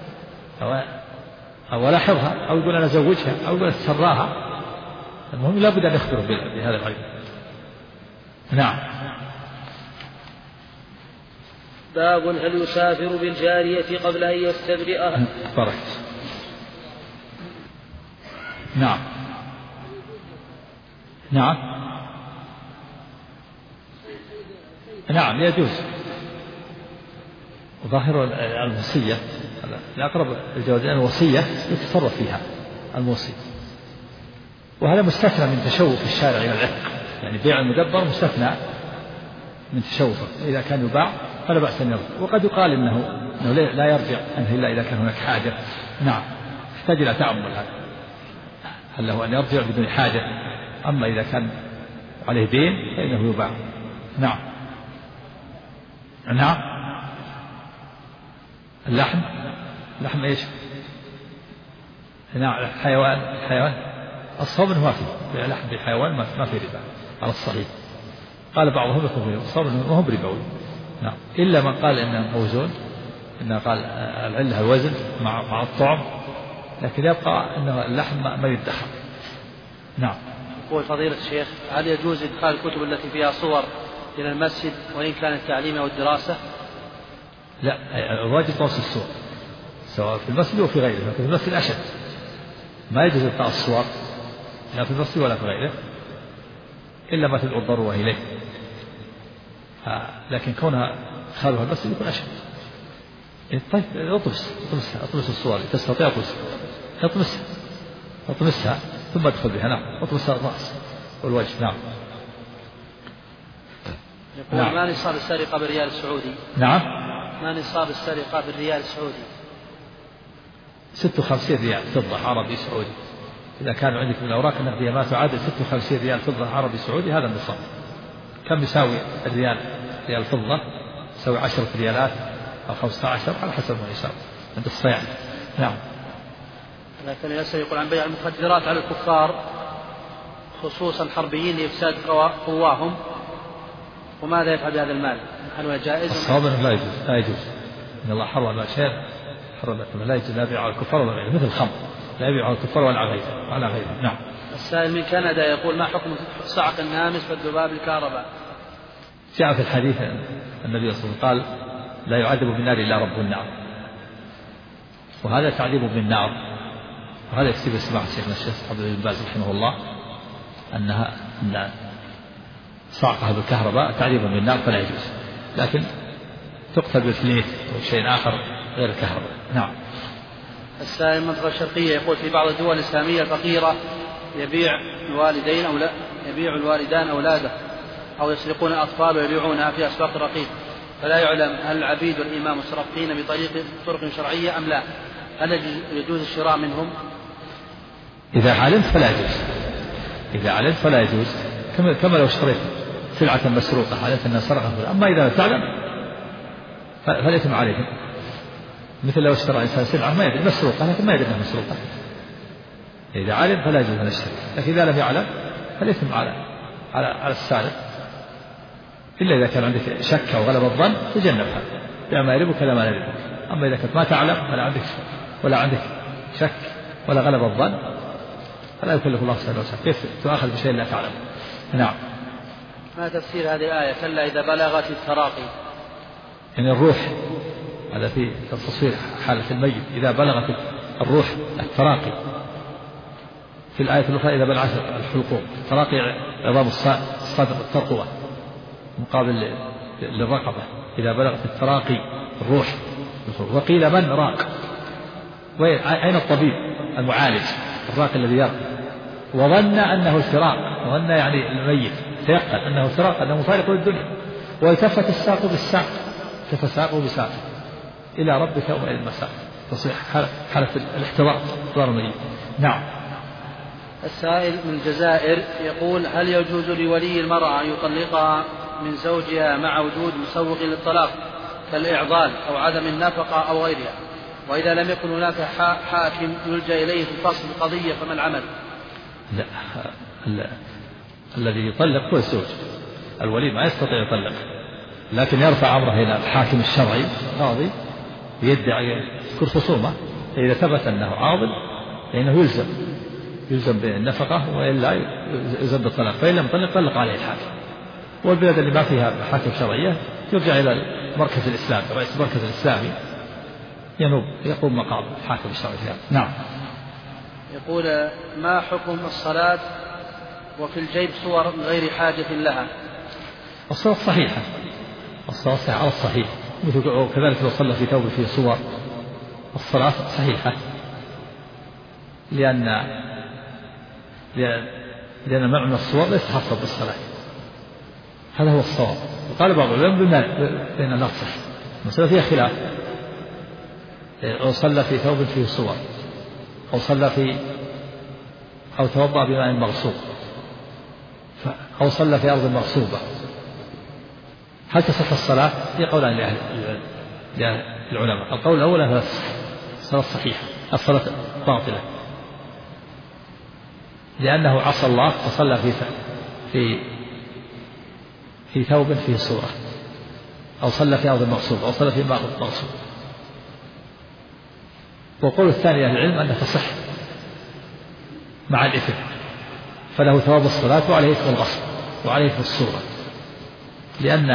S2: أو ألاحظها، أو يقول أنا أزوجها، أو يقول أتسراها. المهم لا بد أن يخبره بهذا العيب. نعم.
S3: باب هل يسافر بالجارية قبل أن يستبرئها.
S2: فرحت. نعم نعم نعم يجوز. ظاهر الوصية الأقرب الجواز لأن الوصية يتصرف فيها الموصي، وهذا مستثنى من تشوف الشارع إلى العتق، يعني بيع المدبر مستثنى من تشوفه، إذا كان يباع فلا بأس أن يرجع. وقد يقال إنه لا يرجع عنه إلا إذا كان هناك حاجة. نعم يحتاج إلى تأمل هذا، هل له أن يرجع بدون حاجة؟ أما إذا كان عليه دين فإنه يباع. نعم نعم اللحم إيش؟ نعم الحيوان الصوم ما فيه لحم الحيوان ما فيه ربا على الصحيح. قال بعضهم يكون الصوم ما هو بربوي. نعم إلا من قال إنه موزون، إنه قال العلة الوزن مع الطعم، لكن يبقى إنه اللحم ما يدخر. نعم.
S1: يقول فضيلة الشيخ هل يجوز إدخال الكتب التي فيها صور إلى المسجد وإن كان التعليم أو الدراسة؟
S2: لا، الواجب طمس الصور سواء في المسجد وفي غيره، لكن في المسجد أشد، ما يجوز إلقاء الصور لا في المسجد ولا في غيره إلا ما تدعو الضرورة إليه. لكن كونها خارج المسجد يكون أشد. طيب اطمس الصور تستطيع اطمسها ثم ادخل بها. نعم اطمسها الرأس والوجه. نعم.
S1: يقول نعم. ما نصاب السرقة بالريال السعودي؟
S2: نعم
S1: ما نصاب السرقة بالريال السعودي؟
S2: 56 ريال فضة عربي سعودي. إذا كان عندك من الأوراق النقدية ما تعادل 56 ريال فضة عربي سعودي هذا النصاب. كم يساوي ريال فضة؟ يساوي 10 ريالات أو 15 على حسب ما يساوي عند الصيانة. نعم.
S1: لكن يسأل يقول عن بيع المخدرات على الكفار خصوصا حربيين لإفساد قواهم، وماذا يفعل بهذا المال؟ هل هو جائز؟
S2: الصواب لا يجوز. إن الله حرم الأشياء لا يجوز لا يبيع على الكفار ولا غيره، مثل الخمر لا يبيع على الكفار ولا على غيره. نعم.
S1: السائل من كندا يقول ما حكم صعق النامس والذباب الكهرباء؟
S2: جاء في الحديث النبي صلى الله عليه وسلم قال لا يعذب بالنار إلا رب النار، وهذا تعذيب بالنار، وهذا يكتب سماحة الشيخ عبد العزيز بن باز رحمه الله أن صعقها بالكهرباء تعذيب بالنار فلا يجوز، لكن تقتل بالفليت أو شيء آخر غير الكهرباء. نعم.
S1: السائل من المنطقة الشرقية يقول في بعض الدول الإسلامية الفقيرة يبيع الوالدان أولاده أو يسرقون الأطفال ويبيعونها في أسواق الرقيق، فلا يعلم هل العبيد والإمام مسرقين بطرق شرعية أم لا؟ هل يجوز الشراء منهم؟
S2: إذا علمت فلا يجوز، كما لو اشتريت سلعة مسروقة علمت أنها سرقة. أما إذا تعلم فليتم عليهم، مثل لو اشترى إنسان سلعة ما يدري مسروقة لكن ما يدري أنها مسروقة، إذا علم فلا يجوز أن يشتري. لكن إذا لم يعلم فليتم على السارق، إلا إذا كان عندك شك أو غلب الظن تجنبها، لا ما يريبك لا ما يريبك. أما إذا كنت ما تعلم ولا عندك شك ولا غلب الظن فلا يكلف الله سبحانه وتعالى، كيف تؤاخذ بشيء لا تعلم. نعم.
S1: ما تفسير هذه الآية كلا إذا بلغت التراقي؟
S2: يعني الروح، هذا في تصوير حالة الميت إذا بلغت الروح التراقي. في الآية الأخرى إذا بلغت الحلقوم، تراقي عظام الصدر الترقوة مقابل للرقبة، إذا بلغت التراقي الروح. وقيل من راق، أين الطبيب المعالج الراقي الذي يرقي؟ وظن أنه الفراق، وظن يعني الميت تيقن أنه فراق، أنه مفارق للدنيا، والتفت الساق بالساق تتساق بساق إلى ربك يومئذ المساق، تصيح حالة الاحتضار الميت. نعم.
S1: السائل من الجزائر يقول هل يجوز لولي المرأة أن يطلقها من زوجها مع وجود مسوغ للطلاق كالإعضال أو عدم النفقة أو غيرها، وإذا لم يكن هناك حاكم يلجأ إليه في فصل القضية فما العمل؟
S2: لا، الذي يطلق هو الزوج، الولي ما يستطيع يطلق، لكن يرفع أمره إلى الحاكم الشرعي قاضي يدعي يذكر خصومة، فإذا ثبت أنه عاضل فإنه يلزم بالنفقة وإلا يلزم بالطلاق، فإن لم يطلق طلق عليه الحاكم. والبلاد اللي ما فيها حاكم شرعية يرجع إلى المركز الإسلامي، رئيس المركز الإسلامي ينوب يقوم مقام الحاكم الشرعي. نعم.
S1: يقول: ما حكم الصلاة وفي الجيب صور غير حاجة لها؟
S2: الصلاة صحيحة، الصلاة على الصحيح، وكذلك لو صلى في ثوب فيه صور الصلاة صحيحة، لأن منع من الصور ليس خاصا بالصلاة. هذا هو الصواب. وقال بعض العلماء بأن لا تصح، المسألة فيها خلاف. أو صلى في ثوب فيه صور، أو توضأ بماء مغصوب، أو صلى في أرض مغصوبة، هل تصح الصلاة؟ في قولان للعلماء. القول الأول أنها الصلاة صحيحة، الصلاة باطلة، لأنه عصى الله وصلى في ثوب فيه صورة، أو صلى في أرض مغصوبة، أو صلى في ماء مغصوب. والقول الثاني أهل العلم أنها تصح مع الإثم، فله ثواب الصلاة وعليه إثم الغصب وعليه إثم الصورة، لأن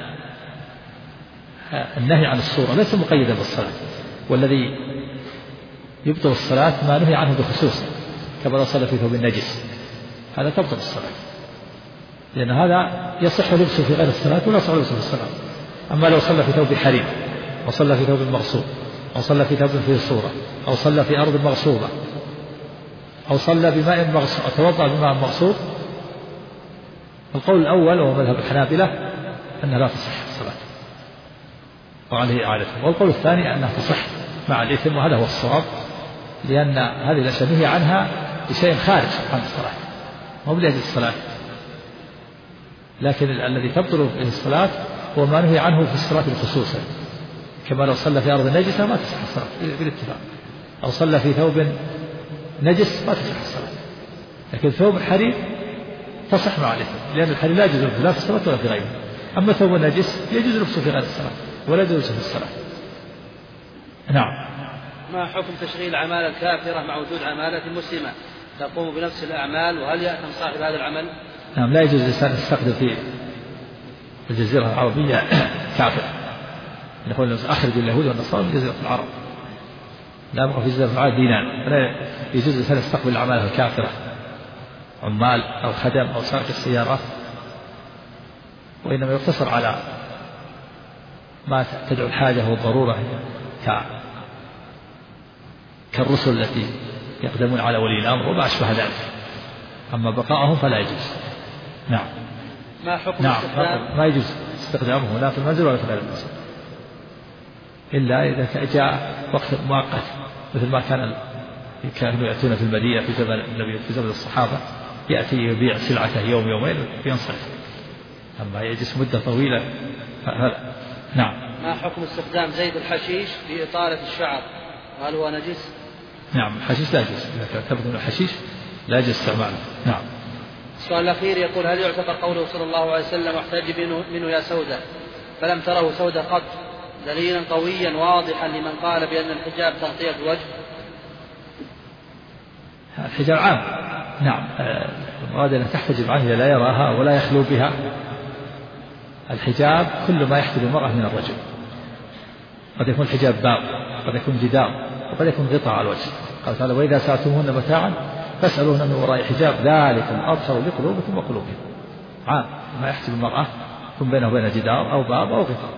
S2: النهي عن الصورة ليس مقيدا بالصلاة، والذي يبطل الصلاة ما نهي عنه بخصوص، كما لو صلى في ثوب النجس هذا تبطل الصلاة، لأن هذا يصح لبسه في غير الصلاة ولا يصح لبسه في الصلاة. أما لو صلى في ثوب حرير، أو صلى في ثوب مغصوب، أو صلى في ثوب فيه صورة، أو صلى في أرض مغصوبة، أو صلى بماء مغصوب، أو توضأ بماء مغصوب، القول الأول وهو مذهب الحنابلة أنها لا تصح الصلاة وعليه إعادته، والقول الثاني أنها تصح مع الإثم، وهذا هو الصواب، لأن هذه الأشياء نهي عنها بشيء خارج عن الصلاة، مو بلأجل الصلاة، لكن الذي تبطل به الصلاة هو ما نهي عنه في الصلاة خصوصا، كما لو صلى في أرض نجسة ما تصح الصلاة بالاتفاق، أو صلى في ثوب نجس ما تصح الصلاة، لكن ثوب الحرير تصح مع الإثم، لأن الحرير لا يجوز لبسه لا في الصلاة ولا في غيرها. أما ثوب النجس يجوز لبسه في غير الصلاة ولا يجوز لبسه في الصلاة. نعم.
S1: ما حكم تشغيل عمالة الكافرة مع وجود عمالة مسلمة تقوم بنفس الأعمال، وهل يأثم صاحب هذا العمل؟
S2: نعم، لا يجوز الإنسان يستخدم في الجزيرة العربية كافر، يقول أخرج اليهود والنصارى من جزيرة العرب، لا يبقى في جزيرة العرب دينان، فلا يجوز الإنسان يستقبل الأعمال الكافرة، عمال أو خدم أو سائق السيارات، وإنما يقتصر على ما تدعو الحاجة والضرورة كالرسل التي يقدمون على ولي الأمر وما أشبه ذلك، أما بقاءهم فلا يجوز. نعم.
S1: ما حكم
S2: ما يجوز استخدامه لا في المنزل ولا في غير المنزل، إلا إذا جاء وقت مؤقت، مثل ما كانوا يأتون في المدينة في زمن النبي في زمن الصحابة، يأتي يبيع سلعته يوم يومين وينصرف، أما يجلس مدة طويلة فهذا. نعم.
S1: ما حكم استخدام زيت الحشيش لإطالة الشعر، وهل هو نجس؟
S2: نعم، الحشيش لا يجوز، إذا كان تبدو الحشيش لا يجوز استعماله. نعم.
S1: السؤال الأخير يقول: هل يعتبر قوله صلى الله عليه وسلم: واحتجب منه يا سودة، فلم تره سودة قط، دليلا قويا واضحا لمن قال بأن الحجاب تغطية الوجه؟
S2: الحجاب عام. نعم، المراد أن تحتجب عنه لا يراها ولا يخلو بها. الحجاب كل ما يحجب المرأة من الرجل، قد يكون الحجاب باب، قد يكون جدار، وقد يكون غطاء على الوجه. قال تعالى: وإذا سألتموهن متاعا فاسألوهن من وراء حجاب ذلكم أطهر لقلوبكم وقلوبهم. عام ما يحجب المرأة يكون بينه وبين جدار أو باب أو غطاء.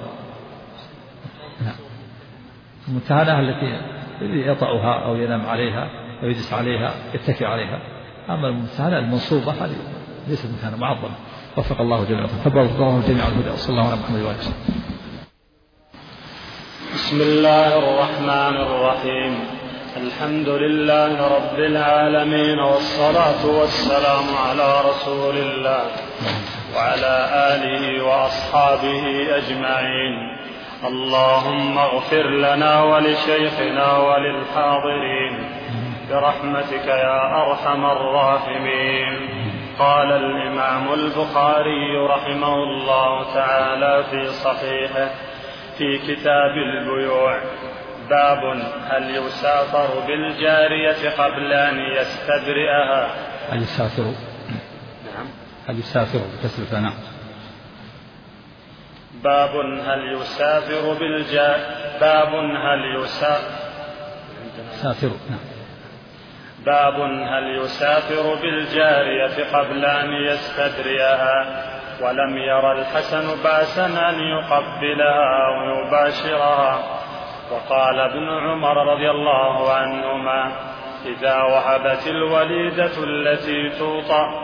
S2: المتهانة التي يطأها أو ينام عليها أو يجلس عليها يتكئ عليها، أما المتهانة المنصوبة هذه ليست متهانة معظمة. وفق الله جميعا، تبارك الله جميعا الهدى، وصلى الله على محمد وعلى آله.
S4: بسم الله الرحمن الرحيم. الحمد لله رب العالمين، والصلاة والسلام على رسول الله وعلى آله وأصحابه أجمعين. اللهم اغفر لنا ولشيخنا وللحاضرين برحمتك يا أرحم الراحمين. قال الإمام البخاري رحمه الله تعالى في صحيحه في كتاب البيوع: باب هل يسافر بالجارية قبل أن يستبرئها؟
S2: هل يسافر؟
S4: نعم.
S2: هل يسافر بكسر الفناء؟
S4: باب هل يسافر باب هل يسافر بالجارية قبل أن يستدريها، ولم ير الحسن بأسا أن يقبلها أو يباشرها. وقال ابن عمر رضي الله عنهما: إذا وهبت الوليدة التي توطأ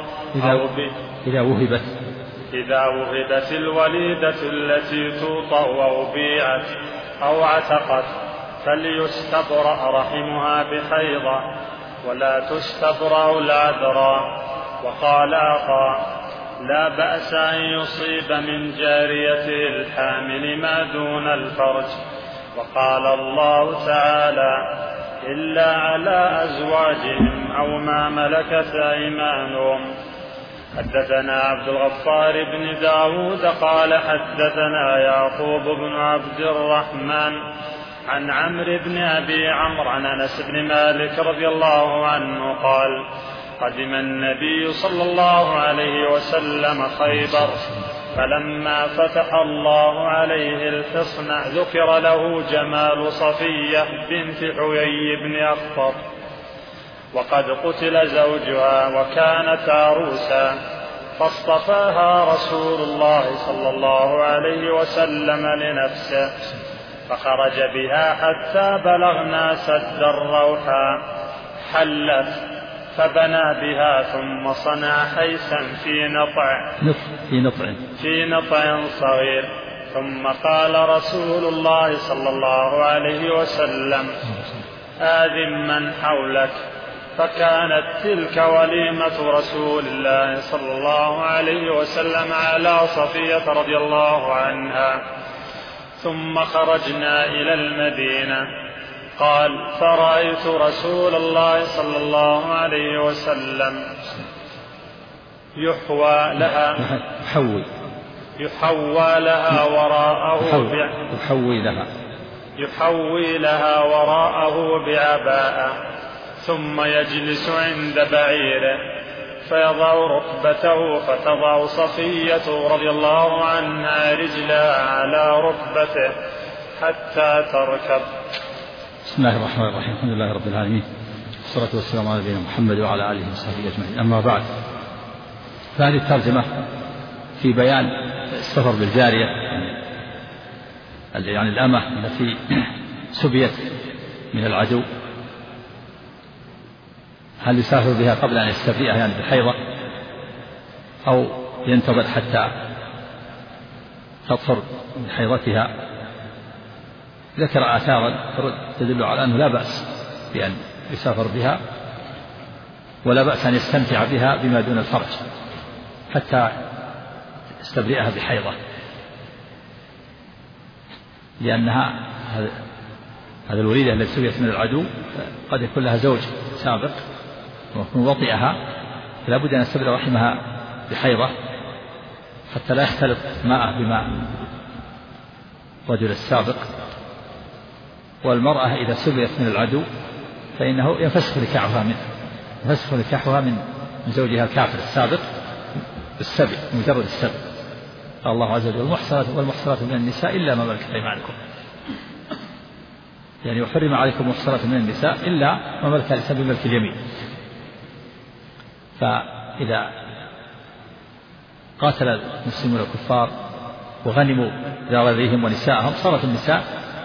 S4: إذا وهبت الوليدة التي توطأ أو بيعت أو عتقت فليستبرأ رحمها بحيضة ولا تستبرأ العذراء. وقال عطاء: لا بأس أن يصيب من جاريته الحامل ما دون الفرج. وقال الله تعالى: إلا على أزواجهم أو ما ملكت أيمانهم. حدثنا عبد الغفار بن داود قال حدثنا يعقوب بن عبد الرحمن عن عمرو بن أبي عمرو عن أنس بن مالك رضي الله عنه قال: قدم النبي صلى الله عليه وسلم خيبر، فلما فتح الله عليه الحصن ذكر له جمال صفية بنت حيي بن أخطب، وقد قتل زوجها وكانت عروسا، فاصطفاها رسول الله صلى الله عليه وسلم لنفسه، فخرج بها حتى بلغنا سد الروحاء، حلت فبنى بها ثم صنع حيثا في نطع صغير، ثم قال رسول الله صلى الله عليه وسلم: آذن من حولك. فكانت تلك وليمة رسول الله صلى الله عليه وسلم على صفية رضي الله عنها. ثم خرجنا إلى المدينة. قال: فرأيت رسول الله صلى الله عليه وسلم يحوى لها وراءه بعباءة، ثم يجلس عند بعيره فيضع ركبته، فتضع صفية رضي الله عنها رجلها على ركبته حتى تركب.
S2: بسم الله الرحمن الرحيم. الحمد لله رب العالمين، والصلاة والسلام على نبينا محمد وعلى آله وصحبه أجمعين. أما بعد، فهذه الترجمة في بيان السفر بالجارية، يعني الأمة التي سبيت من العدو، هل يسافر بها قبل أن يستبرئها يعني بحيضة، أو ينتظر حتى تطهر من حيضتها. ذكر آثارا تدل على أنه لا بأس بأن يسافر بها، ولا بأس أن يستمتع بها بما دون الفرج حتى يستبرئها بحيضة، لأنها هذا الوليدة التي سبيت من العدو قد يكون لها زوج سابق ويكون وطئها، فلا بد أن يستبرئ رحمها بحيضة حتى لا يختلط ماءه بماء الرجل السابق. والمرأة إذا سبيت من العدو فإنه ينفسخ نكاحها من زوجها الكافر السابق بالسبي، مجرد السبي. قال الله عز وجل: والمحصنات من النساء إلا ما ملكت أيمانكم، يعني وحرم عليكم المحصنات من النساء إلا ما ملك الإنسان بملك اليمين. فإذا قاتل المسلمون الكفار وغنموا ذراريهم ونساءهم، صارت النساء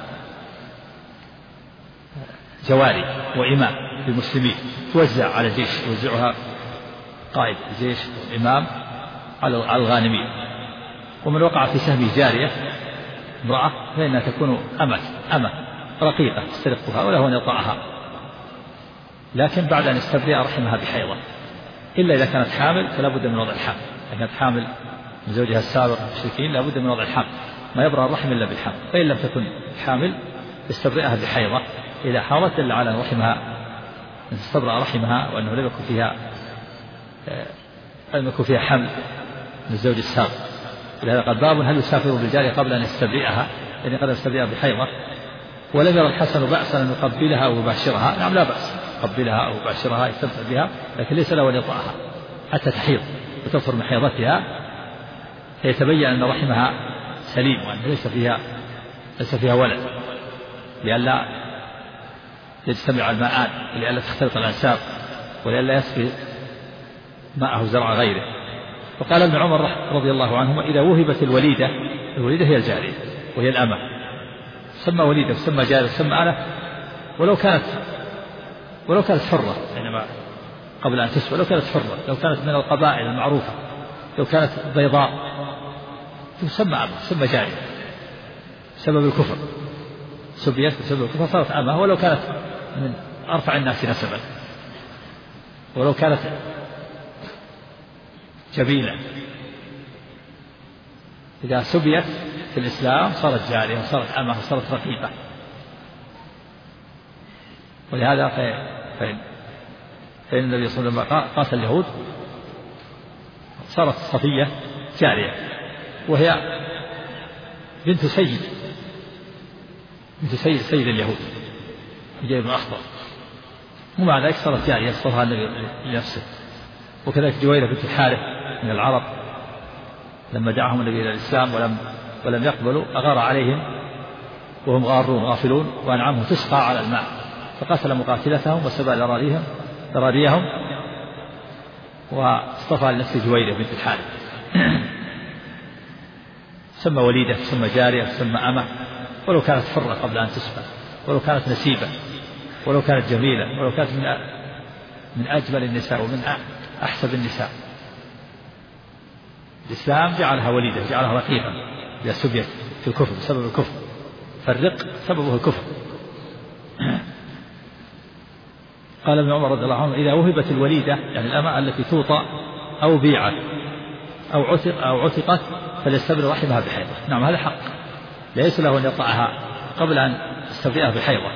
S2: جواري وإمام للمسلمين، توزع على الجيش، يوزعها قائد الجيش والإمام على الغانمين. ومن وقع في سهم جارية امرأة فإنها تكون أمة رقيقة تسترقها وله أن يطعها، لكن بعد أن يستبرئ رحمها بحيضة، إلا إذا كانت حامل فلا بد من وضع الحمل. إذا كانت حامل من زوجها السابق المشركين لا بد من وضع الحمل، ما يبرأ الرحم إلا بالحمل. فإن لم تكن حامل يستبرئها بحيضة إذا حاضت، إلا على رحمها أن تستبرأ رحمها، وأنه لم يكن فيها حمل من الزوج السابق. لهذا قال: باب هل يسافر بالجارية قبل أن يستبرئها، يعني قبل أن يستبرئها بحيضة. ولم ير الحسن بأسا أن يقبلها أو يباشرها. نعم، لا بأس يقبلها أو يباشرها يستمتع بها، لكن ليس له أن يطأها حتى تحيض وتطهر من حيضتها، فيتبين أن رحمها سليم، وأن ليس فيها ولد، لئلا يجتمع الماءان، ولئلا تختلط الأنساب، ولئلا يسقي ماءه زرع غيره. وقال ابن عمر رضي الله عنهما: إذا وهبت الوليدة هي الجارية وهي الأمة، سمى وليدة وسمى جارية وسمى أنا، ولو كانت حرة، إنما قبل أن تسوى، لو كانت حرة، لو كانت من القبائل المعروفة، لو كانت بيضاء تسمى أمة، تسمى جارية بسبب الكفر، سبيت بسبب الكفر صارت أمة، ولو كانت من أرفع الناس نسبا، ولو كانت جميلة، إذا سبيت في الإسلام صارت جارية وصارت أمة وصارت رقيبة. ولهذا فإن النبي صلى الله عليه وسلم قاتل اليهود صارت صفية جارية، وهي بنت سيد اليهود جاي بن أخضر، ومع ذلك صارت جارية اصطفاها النبي لنفسه. وكذلك جويرة بنت الحارث من العرب لما دعاهم النبي إلى الإسلام ولم يقبلوا، أغار عليهم وهم غافلون، وأنعمهم تسقى على الماء، فقتل مقاتلتهم وسبى ذراريهم واصطفى لنفسه جويرة بنت الحارث. سمى وليدة، سمى جارية، سمى أمة، ولو كانت حرة قبل أن تسبى، ولو كانت نسيبة، ولو كانت جميلة، ولو كانت من أجمل النساء ومن أحسب النساء. الإسلام جعلها وليدة، جعلها رقيقا إذا سبيت في الكفر بسبب الكفر، فالرق سببه الكفر. قال ابن عمر رضي الله عنه: إذا وهبت الوليدة، يعني الأمة التي توطأ أو بيعت أو عتقت، فليستبر رحمها بحيضة. نعم، هذا حق، ليس له أن يطأها قبل أن يستبرئها بحيضة،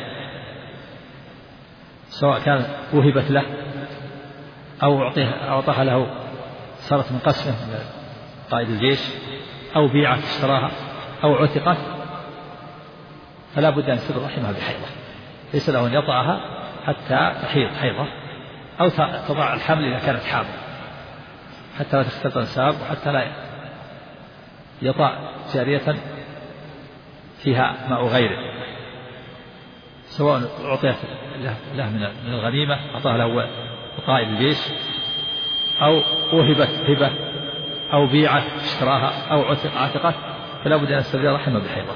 S2: سواء كان وهبت له أو أعطاها له صارت من قسمه من قائد الجيش، أو بيعت اشتراها أو عتقت، فلا بد أن يستبر رحمها بحيضة، ليس له أن يطأها حتى تحيض حيضة، أو تضع الحمل إذا كانت حامل، حتى لا تختلط الأنساب، وحتى لا يطأ جارية فيها ماء غيره، سواء أعطيت له من الغنيمة أعطاها له قائد الجيش، أو وهبت هبة، أو بيعت اشتراها، أو عتقت، فلا بد أن يستبرئ رحمه بحيضة.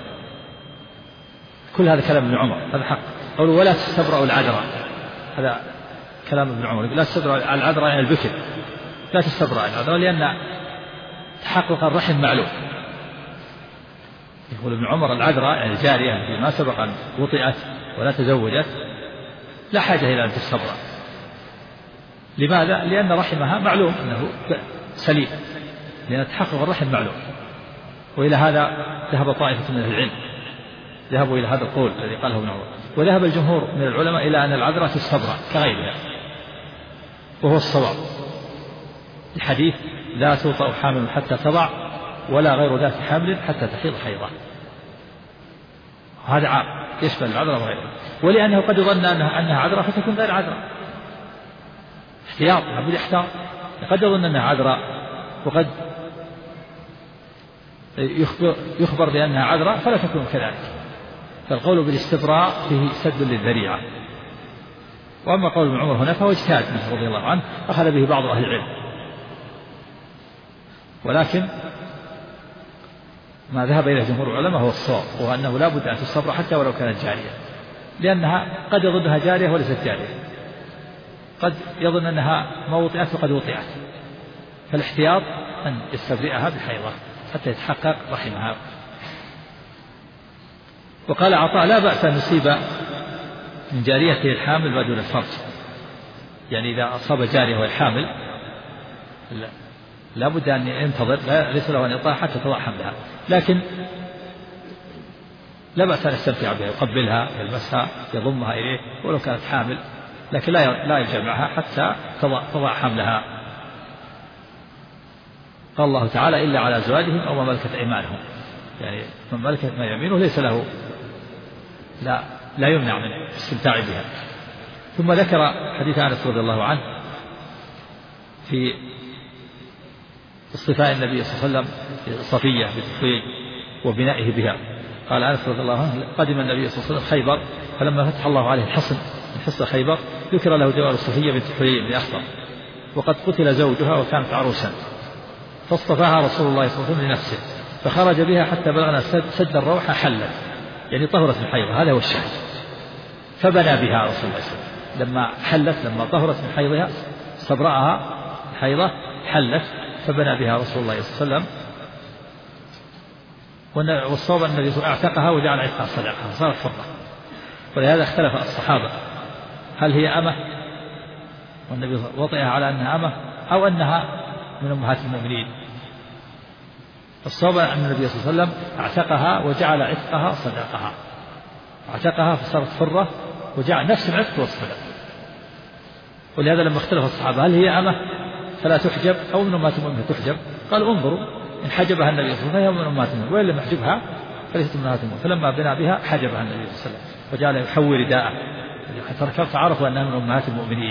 S2: كل هذا كلام ابن عمر، هذا حق. قالوا: ولا تستبرأ العذراء، هذا كلام ابن عمر، لا تستبرأ العذراء يعني البكر، لا تستبرأ العذراء، لأن تحقق الرحم معلوم. يقول ابن عمر: العذراء يعني الجارية ما سبق أن وطئت ولا تزوجت، لا حاجة إلى أن تستبرأ. لماذا؟ لأن رحمها معلوم أنه سليم، لأن تحقق الرحم معلوم. وإلى هذا ذهب طائفة من العلم، ذهبوا إلى هذا القول الذي قاله ابن عمر. وذهب الجمهور من العلماء إلى أن العذراء تستبرأ كغيرها، وهو الصواب، الحديث: لا توطأ حامل حتى تضع، ولا غير ذات حمل حتى تحيض حيضة. هذا عام يشمل العذراء وغيرها. ولأنه قد يظن أنها عذراء فتكون غير عذراء، احتياط، لابد يحتاط، قد يظن أنها عذراء وقد يخبر بأنها عذراء فلا تكون كذلك. فالقول بالاستبراء فيه سد للذريعة. وأما قول ابن عمر هنا فهو اجتهاد منه رضي الله عنه، أخذ به بعض أهل العلم، ولكن ما ذهب إليه جمهور العلماء هو الصواب، وهو أنه لا بد أن تستبرأ حتى ولو كانت جارية، لأنها قد يظنها جارية وليست جارية، قد يظن أنها ما وطئت وقد وطئت، فالاحتياط أن يستبرئها بحيضة حتى يتحقق رحمها. وقال عطاء: لا بأس أن يصيب من جاريته الحامل ما دون الفرج، يعني إذا أصاب جارية وهي حامل لا بد أن ينتظر، ليس له أن يطأها حتى تضع حملها، لكن لا بأس أن يستمتع بها، يقبلها، يلمسها، يضمها إليه ولو كانت حامل، لكن لا يجمعها حتى تضع حملها. قال الله تعالى: إلا على أزواجهم أو ما ملكت أيمانهم، يعني من ملكت ما يمينه ليس له، لا يمنع من الاستمتاع بها. ثم ذكر حديث أنس رضي الله عنه في اصطفاء النبي صلى الله عليه وسلم صفية بنت حيي وبنائه بها. قال أنس رضي الله عنه قدم النبي صلى الله عليه وسلم خيبر فلما فتح الله عليه الحصن من حصن خيبر ذكر له جوار صفية بنت حيي بن أخطر وقد قتل زوجها وكانت عروسا فاصطفاها رسول الله صلى الله عليه وسلم لنفسه فخرج بها حتى بلغنا سد الروحة حلت يعني طهرت من حيضها هذا هو الشاهد. فبنى بها رسول الله صلى الله عليه وسلم لما حلت لما طهرت من حيضها استبرأها حيضة حلت فبنى بها رسول الله صلى الله عليه وسلم. والصواب أن النبي اعتقها وجعل عتقها صدقها صارت حرة. ولهذا اختلف الصحابة هل هي أمة والنبي وطئها على أنها أمة أو أنها من أمهات المؤمنين. الصواب أن النبي صلى الله عليه وسلم اعتقها وجعل عتقها صدقها اعتقها فصارت حرة وجعل نفس العتق والصدق. ولهذا لما اختلف الصحابة هل هي أمة فلا تحجب أو من أمهات المؤمنين تحجب قالوا انظروا إن حجبها النبي صلى الله عليه وسلم فهي من أمهات المؤمنين وإن لم يحجبها فليست من أمهات المؤمنين. فلما بنى بها حجبها النبي صلى الله عليه وسلم وجعل يحوي رداءه حتى فعرفوا أنها من أمهات المؤمنين.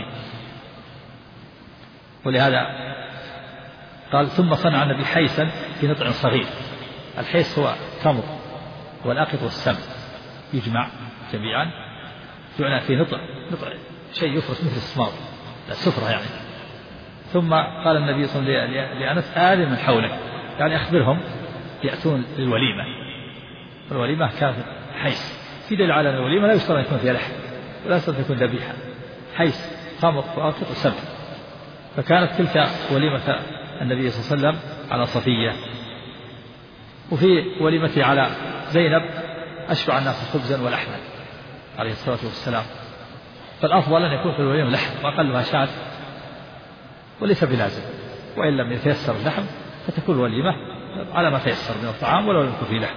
S2: ولهذا قال ثم صنع النبي حيسا في نطع صغير. الحيس هو تمر والأقط والسم يجمع جميعا جعل في نطع شيء يفرس مثل السمار السفرة يعني. ثم قال النبي صلى الله عليه وسلم لأنس آذن من حولك يعني أخبرهم يأتون للوليمة. والوليمة كانت حيس في دليل على الوليمة لا يشترط أن يكون فيها لحم ولا يشترط أن يكون ذبيحة حيس تمر وأقط وسم. فكانت تلك وليمة النبي صلى الله عليه وسلم على صفية. وفي وليمته على زينب أشبع الناس خبزا ولحما عليه الصلاة والسلام. فالأفضل أن يكون في الوليمة لحم وأقلها شاة وليس بلازم وإن لم يتيسر اللحم فتكون الوليمة على ما تيسر من الطعام ولو لم يكن فيه لحم.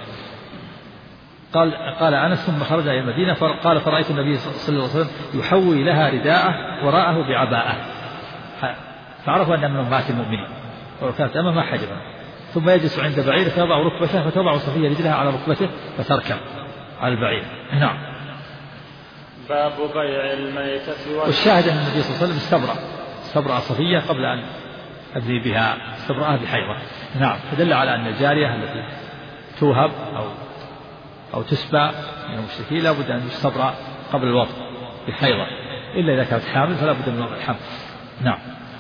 S2: قال أنس ثم خرج إلى المدينة قال فرأيت النبي صلى الله عليه وسلم يحوي لها رداءه وراءه بعباءه فعرفوا أنها من أمهات المؤمنين ولو كانت أمه ما حجبها. ثم يجلس عند بعير فيضع ركبته فتضع صفية رجلها على ركبته فتركب على البعير. نعم.
S4: باب بيع الميتة
S2: والشاهد أن النبي صلى الله عليه وسلم استبرأ صفية قبل أن أبني بها استبرأها بحيضة. نعم. فدل على أن الجارية التي توهب أو تسبى من المشركين لا بد أن يستبرأ قبل الوضع بحيضة إلا إذا كانت حامل فلا بد من وضع الحمل. نعم.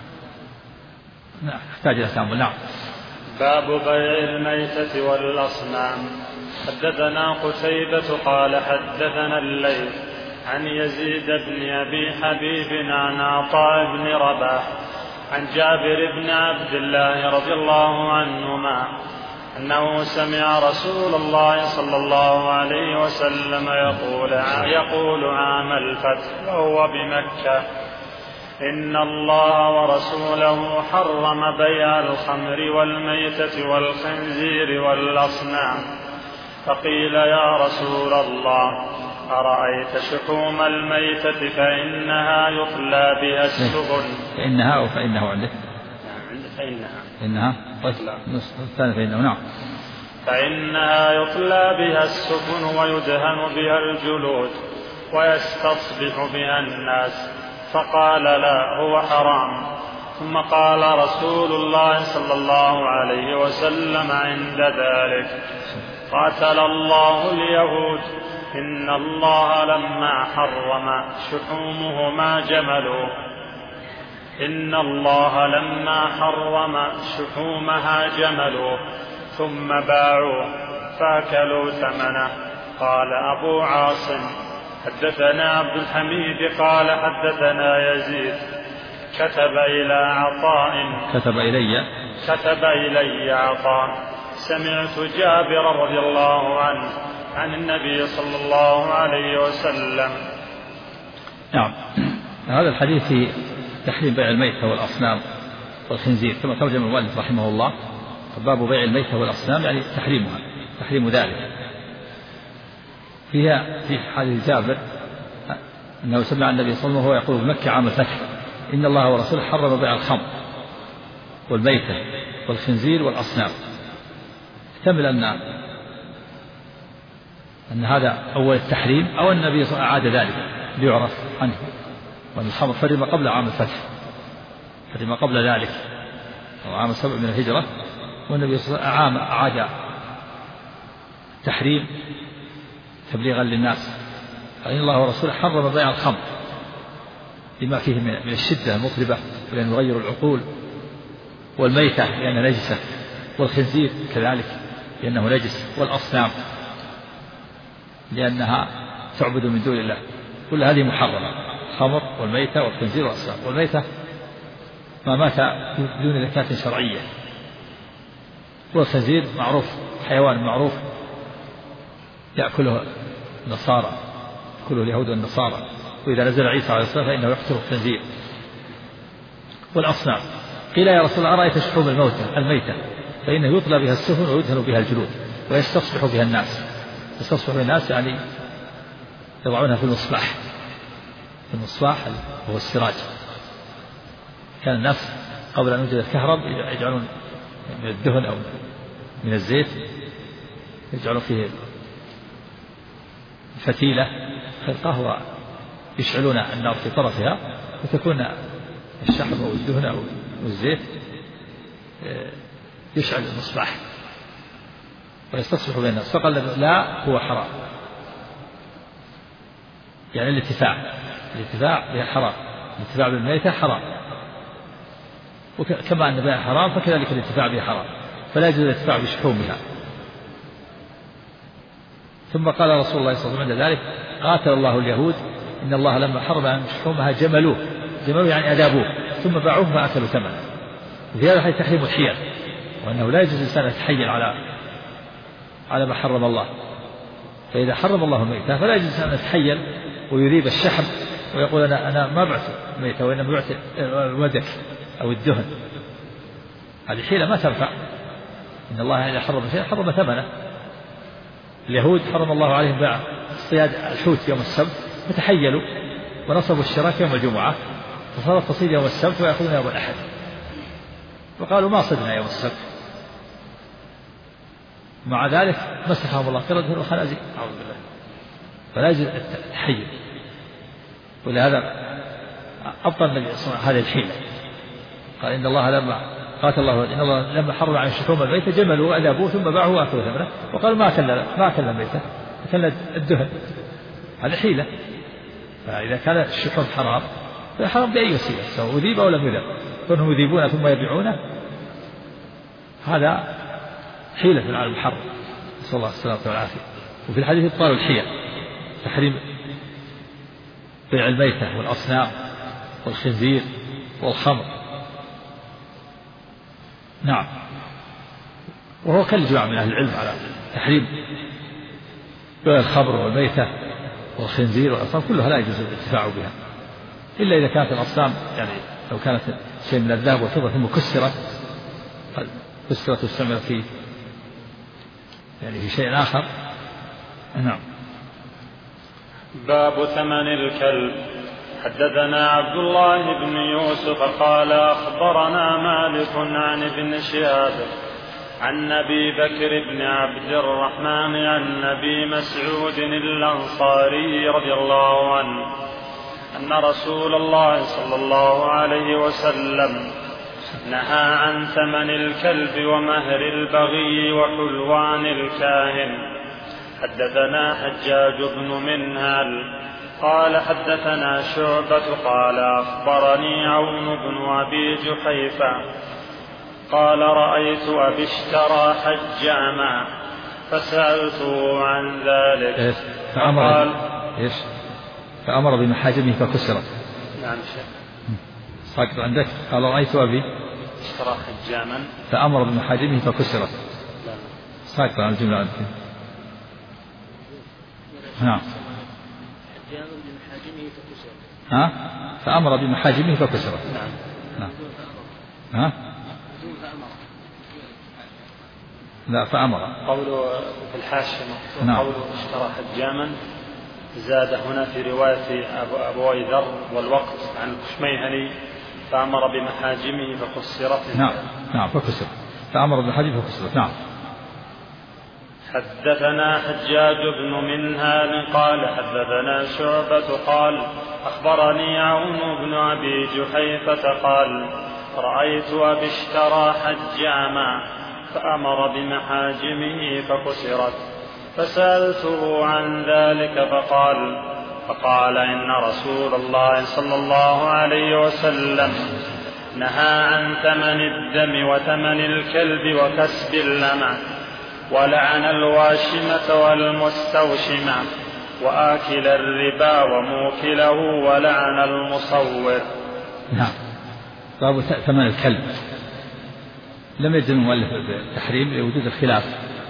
S2: يحتاج إلى تأمل. نعم.
S4: باب بيع الميتة والأصنام. حدثنا قتيبة قال حدثنا الليث عن يزيد بن أبي حبيب عن عطاء بن رباح عن جابر بن عبد الله رضي الله عنهما أنه سمع رسول الله صلى الله عليه وسلم يقول عام الفتح وهو بمكة إن الله ورسوله حرم بيع الخمر والميتة والخنزير والأصنام. فقيل يا رسول الله أرأيت شحوم الميتة فإنها يطلى بها السبل.
S2: فإنها أو فإنه عندك فإنها فإنه نعم.
S4: فإنها يطلى بها السفن ويدهن بها الجلود ويستصبح بها الناس. فقال لا هو حرام. ثم قال رسول الله صلى الله عليه وسلم عند ذلك قاتل الله اليهود إن الله لما حرم شحومهما جملوا إن الله لما حرم شحومها جملوا ثم باعوا فاكلوا ثمنه. قال أبو عاصم حدثنا عبد الحميد قال حدثنا يزيد كتب إلي عطاء سمعت جابر رضي الله عنه عن النبي صلى الله عليه وسلم.
S2: نعم. هذا الحديث في تحريم بيع الميتة والأصنام والخنزير كما ترجم المؤلف رحمه الله. باب بيع الميتة والأصنام يعني تحريمها تحريم ذلك. فيها في حديث جابر أنه سمع النبي صلى الله عليه وسلم وهو يقول بمكة عام الفتح إن الله ورسوله حرم بيع الخمر والميتة والخنزير والأصنام. احتمل أن هذا أول التحريم أو النبي صلى الله عليه وسلم أعاد ذلك ليعرف عنه وأن الخمر حرم قبل عام الفتح حرم قبل ذلك أو عام 7 من الهجرة والنبي صلى الله عليه وسلم أعاد تحريم تبليغا للناس. فإن الله ورسوله حرم بيع الخمر لما فيه من الشدة المطربة لأنه يغير العقول، والميتة لأنها نجسة، والخنزير كذلك لأنه نجس، والأصنام لأنها تعبد من دون الله. كل هذه محرمة، الخمر والميتة والخنزير والأصنام. والميتة ما مات بدون زكاة شرعية، والخنزير معروف حيوان معروف يأكله النصارى، يأكله اليهود والنصارى، وإذا نزل عيسى عليه الصلاة فإنه يقتل الخنزير. والأصنام قيل يا رسول الله أرأيت شحوم الميتة فإنه يطلى بها السفن ويدهن بها الجلود ويستصبح بها الناس. يستصبح بها الناس يعني يضعونها في المصباح. المصباح هو السراج. كان الناس قبل أن يوجد الكهرب يجعلون من الدهن أو من الزيت يجعلون فيه فتيلة خرقة ويشعلون النار في طرفها وتكون الشحم أو الدهن أو الزيت يشعل المصباح ويستصبح بين الناس. فقال لا هو حرام، يعني الاتفاع بها حرام، الاتفاع بالميتة حرام، وكما أن بها حرام فكذلك الاتفاع بها حرام، فلا يجوز الاتفاع بشحومها. ثم قال رسول الله صلى الله عليه وسلم عند ذلك قاتل الله اليهود إن الله لما حرم عن شحومها جملوه يعني أدابوه ثم باعوه فأكلوا ثمنه. وفي هذا الحديث تحريم الحيل، وأنه لا يجوز الإنسان يتحيل على ما حرم الله. فإذا حرم الله الميتة فلا يجوز الإنسان يتحيل ويذيب الشحم ويقول أنا ما بعت ميتة وإنما بعت الودك أو الدهن. هذه حيلة ما تنفع. إن الله إذا حرم شيئا حرم ثمنه. اليهود حرم الله عليهم بيع اصطياد الحوت يوم السبت فتحيلوا ونصبوا الشراك يوم الجمعة فصارت تصيد يوم السبت ويأخذون يوم الأحد، وقالوا ما صدنا يوم السبت. مع ذلك مسحهم الله قردة وخنازير، أعوذ بالله. فلا يجوز التحيل، ولهذا أبطل النبي صلى الله عليه وسلم هذه الحيلة. قال إن الله لما قاتل الله إن الله لما حرم عن شحوم الميت جملوا وأذابوه ثم باعوه وأكلوا ثمنه، وقال ما أكل الميتة أكل الدهن. هذه حيلة. فإذا كان الشحوم حرام فحرام بأي وسيلة سواء أذيب أو لم يذب، كونهم يذيبونه ثم يبيعونه هذا حيلة على المحرم، نسأل الله السلامة والعافية. وفي الحديث إبطال الحيل، تحريم بيع الميتة والأصنام والخنزير والخمر. نعم. وهو كالإجماع من أهل العلم على تحريم بيع الخمر والميتة والخنزير والأصنام كلها لا يجوز الاتفاع بها، إلا إذا كانت الأصنام يعني لو كانت شيء من الذهب والفضة ثم كسرت واستعملت في يعني في شيء آخر. نعم.
S4: باب ثمن الكلب. حدثنا عبد الله بن يوسف قال أخبرنا مالك عن ابن شهاب عن أبي بكر بن عبد الرحمن عن أبي مسعود الأنصاري رضي الله عنه أن رسول الله صلى الله عليه وسلم نهى عن ثمن الكلب ومهر البغي وحلوان الكاهن. حدثنا حجاج بن منهال قال حدثنا شعبة قال أخبرني عون بن أبي جحيفة قال رأيت أبي اشترى حجاما فسألته عن ذلك
S2: فأمر بمحاجمه فكسرت.
S4: نعم شيخ
S2: ساكت عندك. قال رأيت أبي
S4: اشترى حجاما
S2: فأمر بمحاجمه فكسرت. ساكت عن الجملة عندك. نعم. فأمر بمحاجمه فكسرت. نعم. لا فأمر.
S4: قوله في الحاشية
S2: نعم.
S4: قوله اشترى حجاما زاد هنا في رواية أبوي ذر والوقت عن الكشميهني فأمر بمحاجمه فكسرت.
S2: نعم فكسرت. فأمر بمحاجمه فكسرت. نعم.
S4: حدثنا حجاج بن منهال قال حدثنا شعبة قال أخبرني عون بن أبي جحيفة قال رأيت أبي اشترى حجاما فأمر بمحاجمه فكسرت. فسألته عن ذلك فقال إن رسول الله صلى الله عليه وسلم نهى عن ثمن الدم وثمن الكلب وكسب اللمع، ولعن الواشمة والمستوشمة وآكل الربا وموكله، ولعن المصور.
S2: نعم. باب ثمن الكلب. لم يجد المؤلف بالتحريم لوجود الخلاف،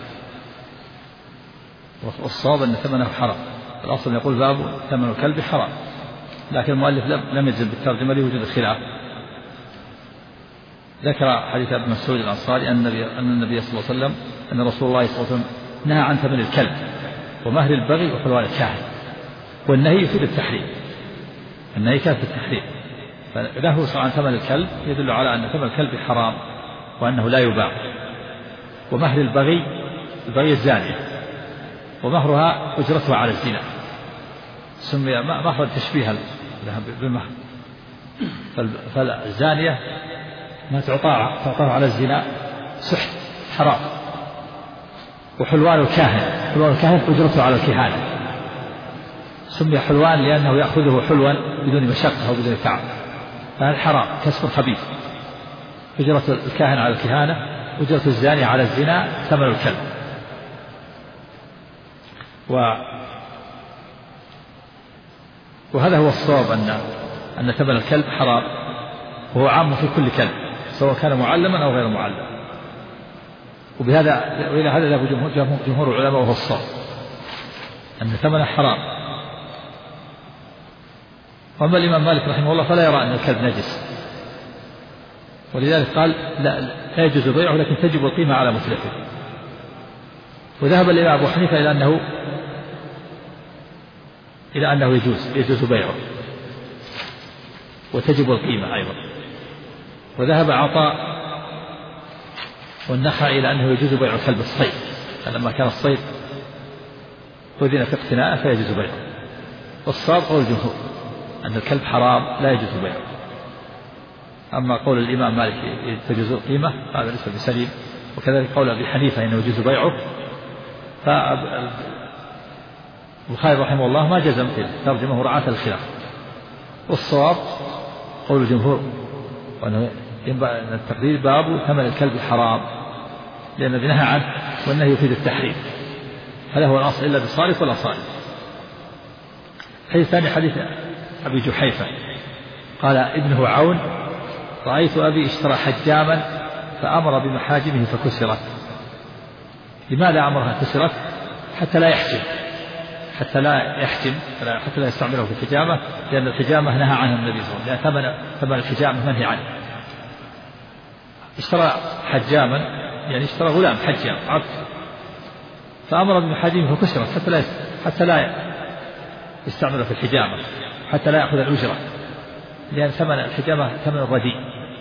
S2: والصواب أن ثمنه حرام. الأصل يقول باب ثمن الكلب حرام، لكن المؤلف لم يجد بالترجمة لوجود الخلاف. ذكر حديث ابن مسعود الأنصاري أن النبي صلى الله عليه وسلم أن رسول الله صلى الله عليه وسلم نهى عن ثمن الكلب ومهر البغي وحلوان الكاهن، والنهي يفيد التحريم، النهي كان في التحريم، فنهى عن ثمن الكلب يدل على أن ثمن الكلب حرام وأنه لا يباع. ومهر البغي الزانية، ومهرها أجرتها على الزنا، سمي مهر تشبيها بالمهر. فالزانية ما تعطاها على الزنا سحت حرام. وحلوان الكاهن أجرته على الكهانة، سمي حلوان لأنه يأخذه حلوا بدون مشقة أو بدون تعب، فهذا حرام كسب خبيث. أجرة الكاهن على الكهانة، أجرة الزاني على الزنا ثمن الكلب. وهذا هو الصواب أن ثمن الكلب حرام، وهو عام في كل كلب سواء كان معلما أو غير معلم. وإلى هذا ذهب جمهور العلماء، وهو الصواب أن ثمنه حرام. وأما الإمام مالك رحمه الله فلا يرى أن الكلب نجس، ولذلك قال لا يجوز بيعه، لكن تجب القيمة على متلفه. وذهب الإمام أبو حنيفة إلى أنه يجوز بيعه وتجب القيمة أيضا. وذهب عطاء والنخعي إلى أنه يجوز بيع كلب الصيد، لما كان الصيد أذن في اقتناءه فيجوز بيعه. والصواب قول الجمهور أن الكلب حرام لا يجوز بيعه. أما قول الإمام مالك تجوز القيمة هذا ليس بسليم، وكذلك قول أبي حنيفة أنه يجوز بيعه. البخاري رحمه الله ما جزم في ترجمه رعاة الخلاف. والصواب قول الجمهور وأنه التقدير باب ثمن الكلب حرام، لأن الذي نهى عنه والنهي يفيد التحريم، هذا هو الأصل إلا بالصارف ولا صارف. الحديث الثاني حديث أبي جحيفة قال ابنه عون رأيت أبي اشترى حجاما فأمر بمحاجمه فكسرت. لماذا أمرها كسرت؟ حتى لا يحجم، حتى لا يستعمله في الحجامة، لأن الحجامة نهى عنها النبي صلى الله عليه وسلم، لأن ثمن الحجامة منهي عنه. اشترى حجاما يعني اشترى غلام حجام عبد، فأمر بمحاجمه فكسرت حتى لا يستعمله في الحجامة، حتى لا يأخذ الأجرة، لأن ثمن الحجامة ثمن رديء.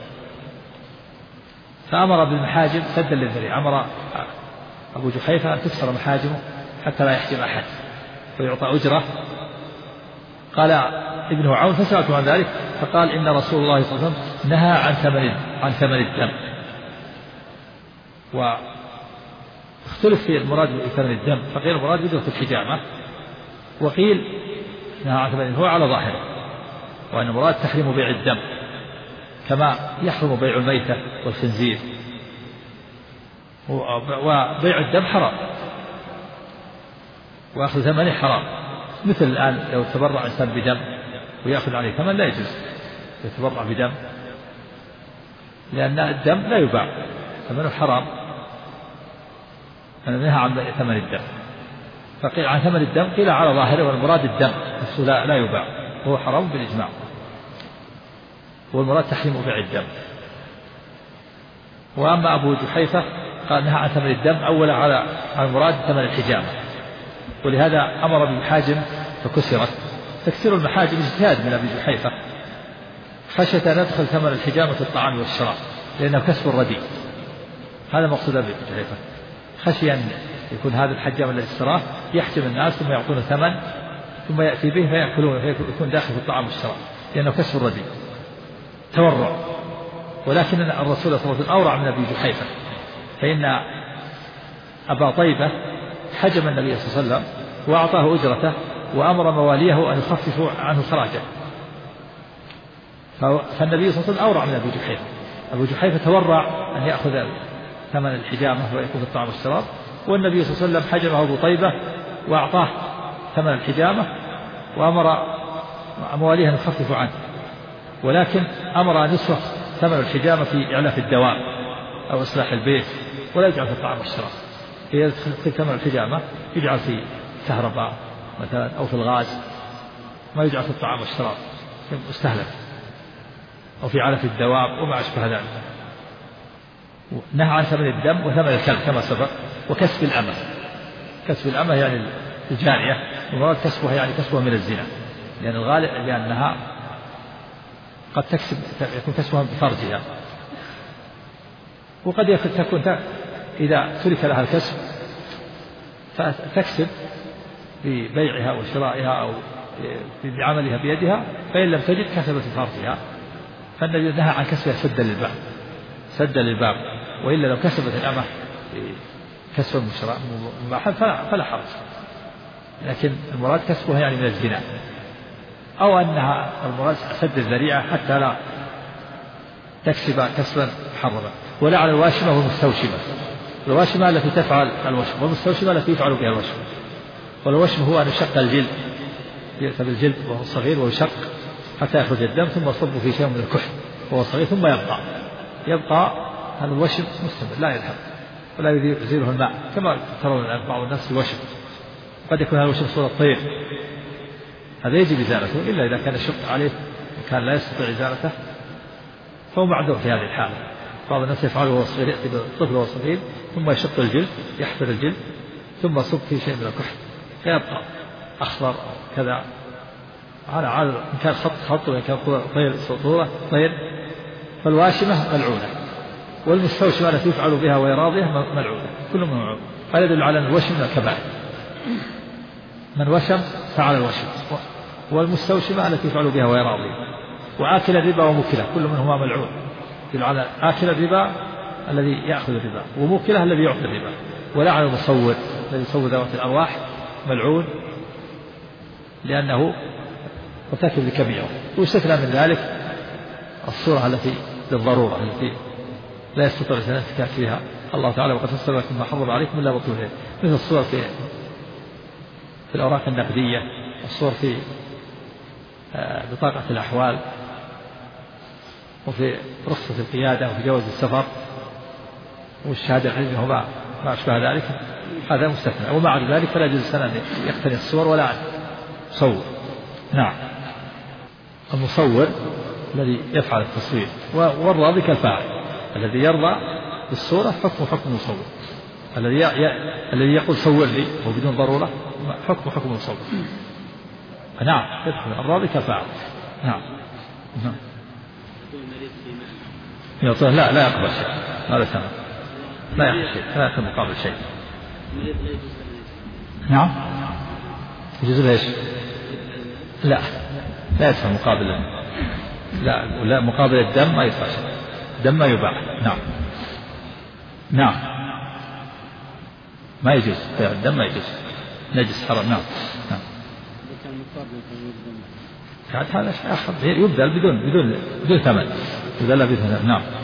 S2: فأمر بالمحاجم سدا للذريعة، أمر أبو جحيفة أن تكسر محاجمه حتى لا يحجم أحد ويعطى أجرة. قال ابنه عون فسألته عن ذلك فقال إن رسول الله صلى الله عليه وسلم نهى عن ثمن الدم. واختلف في المراد بثمن الدم، فقيل المراد أجرة الحجامة، وقيل نهى عن ثمن هو على ظاهره، وأن المراد تحريم بيع الدم كما يحرم بيع الميتة والخنزير. وبيع الدم حرام وأخذ ثمنه حرام، مثل الآن لو تبرع إنسان بدم ويأخذ عليه ثمن لا يجوز يتبرع بدم، لأن الدم لا يباع ثمنه حرام، أنا نهى عن ثمن الدم. فقيل عن ثمن الدم قيل على ظاهره والمراد الدم نفسه لا يباع وهو حرام بالإجماع، والمراد تحريم بيع الدم. وأما أبو جحيفة قال نهى عن ثمن الدم أولا على المراد ثمن الحجامة، ولهذا أمر بالمحاجم فكسرت. تكسير المحاجم اجتهاد من أبي جحيفة خشية أن يدخل ثمن الحجامة في الطعام والشراب لأنه كسب رديء، هذا مقصود أبي جحيفة، خشي أن يكون هذا الحجام الذي اشتراه يحجم الناس ثم يعطونه ثمن ثم يأتي به فيأكلون فيكون داخل في الطعام والشراب لأنه كسب رديء تورع. ولكن الرسول صلى الله عليه وسلم أورع من أبي جحيفة، فإن أبا طيبة حجم النبي صلى الله عليه وسلم وأعطاه أجرته وأمر مواليه أن يخففوا عنه خراجه. فالنبي صلى الله عليه وسلم أورع من أبي جحيفة. أبو جحيفة تورع أن يأخذ ثمن الحجامة ويكون في الطعام والشراب، والنبي صلى الله عليه وسلم حجمه أبو طيبة وأعطاه ثمن الحجامة وأمر مواليه أن يخففوا عنه، ولكن أمر أن يصرف ثمن الحجامة في إعلاف الدواب أو إصلاح البيت، ولا يجعل في الطعام والشراب. في ثمن الحجامة يجعل في كهرباء مثلا أو في الغاز، ما يجعل في الطعام والشراب مستهلك، أو في علف الدواب وما أشبه ذلك. نهى عن ثمن الدم وثمن الكلب كما سبق، وكسب الأمة. كسب الأمة يعني الجارية، ومراد كسبها يعني كسبها من الزنا، لأن الغالب لأنها قد يكون كسبها بفرجها، وقد تكون إذا ترك لها الكسب فتكسب ببيعها وشرائها أو بعملها بيدها، فإن لم تجد كسبت بفرجها. فالنبي نهى عن كسبها سدا للباب، وإلا لو كسبت الأمة كسبا مباحا فلا حرج، لكن المراد كسبها يعني من الزنا، أو أنها المراد سد الذريعة حتى لا تكسب كسبا محرما. ولا على الواشمة والمستوشمة. الواشمة التي تفعل الوشم، والمستوشمة التي يفعل بها الوشم. والوشم هو أن يشق الجلد، يؤتى بالجلد وهو صغير ويشق حتى يخرج الدم، ثم يصب في شيء من الكحل وهو صغير، ثم يبقى هذا الوشم مستمر لا يذهب ولا يزيله الماء، كما ترون الآن بعض الناس في الوشم قد يكون هذا الوشم صورة طير، هذا يجب إزالته، إلا إذا كان يشق عليه وكان لا يستطيع إزالته فهو معذور في هذه الحالة. بعض الناس يفعله وهو صغير، يأتي بالطفل وهو صغير ثم يشق الجلد، يحفر الجلد ثم يصب فيه شيء من الكحل فيبقى أخضر أو كذا، على عادة إن كان خط وإن كان طير صورة طير. فالواشمة ملعونة، والمستوشمة التي يفعل بها ويراضيها ملعونة، كل من ملعون. هذا يدل على أن الوشم من الكبائر، من وشم فعل الوشم، والمستوشمة التي يفعل بها ويراضيها. وآكل الربا وموكله كل منهما ملعون، يدل على آكل الربا الذي يأخذ الربا، وموكله الذي يعطي الربا. ولعن المصور الذي يصور ذوات الأرواح ملعون، لأنه مرتكب لكبيرة. ويستثنى من ذلك الصورة التي للضرورة التي لا يستطيع الإنسان الاتكاء فيها. الله تعالى وقد فصل لكم ما حرم عليكم إلا بطولها، مثل الصور في الأوراق النقدية، الصور في بطاقة الأحوال، وفي رخصة القيادة، وفي جواز السفر، والشهادة العلمية وما أشبه ذلك، هذا مستثنى. ومع ذلك فلا يجوز الإنسان أن يقتني الصور ولا أن يصور. نعم. المصور الذي يفعل التصوير، والراضي كالفاعل. الذي يرضى بالصورة حكم المصور، الذي يقول صور لي وبدون ضرورة حكم المصور. نعم، يدخل الراضي كالفاعل. نعم. يعطيه لا يقبل شيء، هذا ثمن، لا يأخذ شيء، لا يأخذ مقابل شيء. نعم. يجوز ليش؟ لا يدفع مقابل، لا مقابل الدم ما يدفع شيء، الدم ما يباع. نعم ما يجوز بيع الدم، ما يجوز، نجس حرام. نعم. هذا شيء آخر، يبدل بدون ثمن، يبدل بدون ثمن. نعم.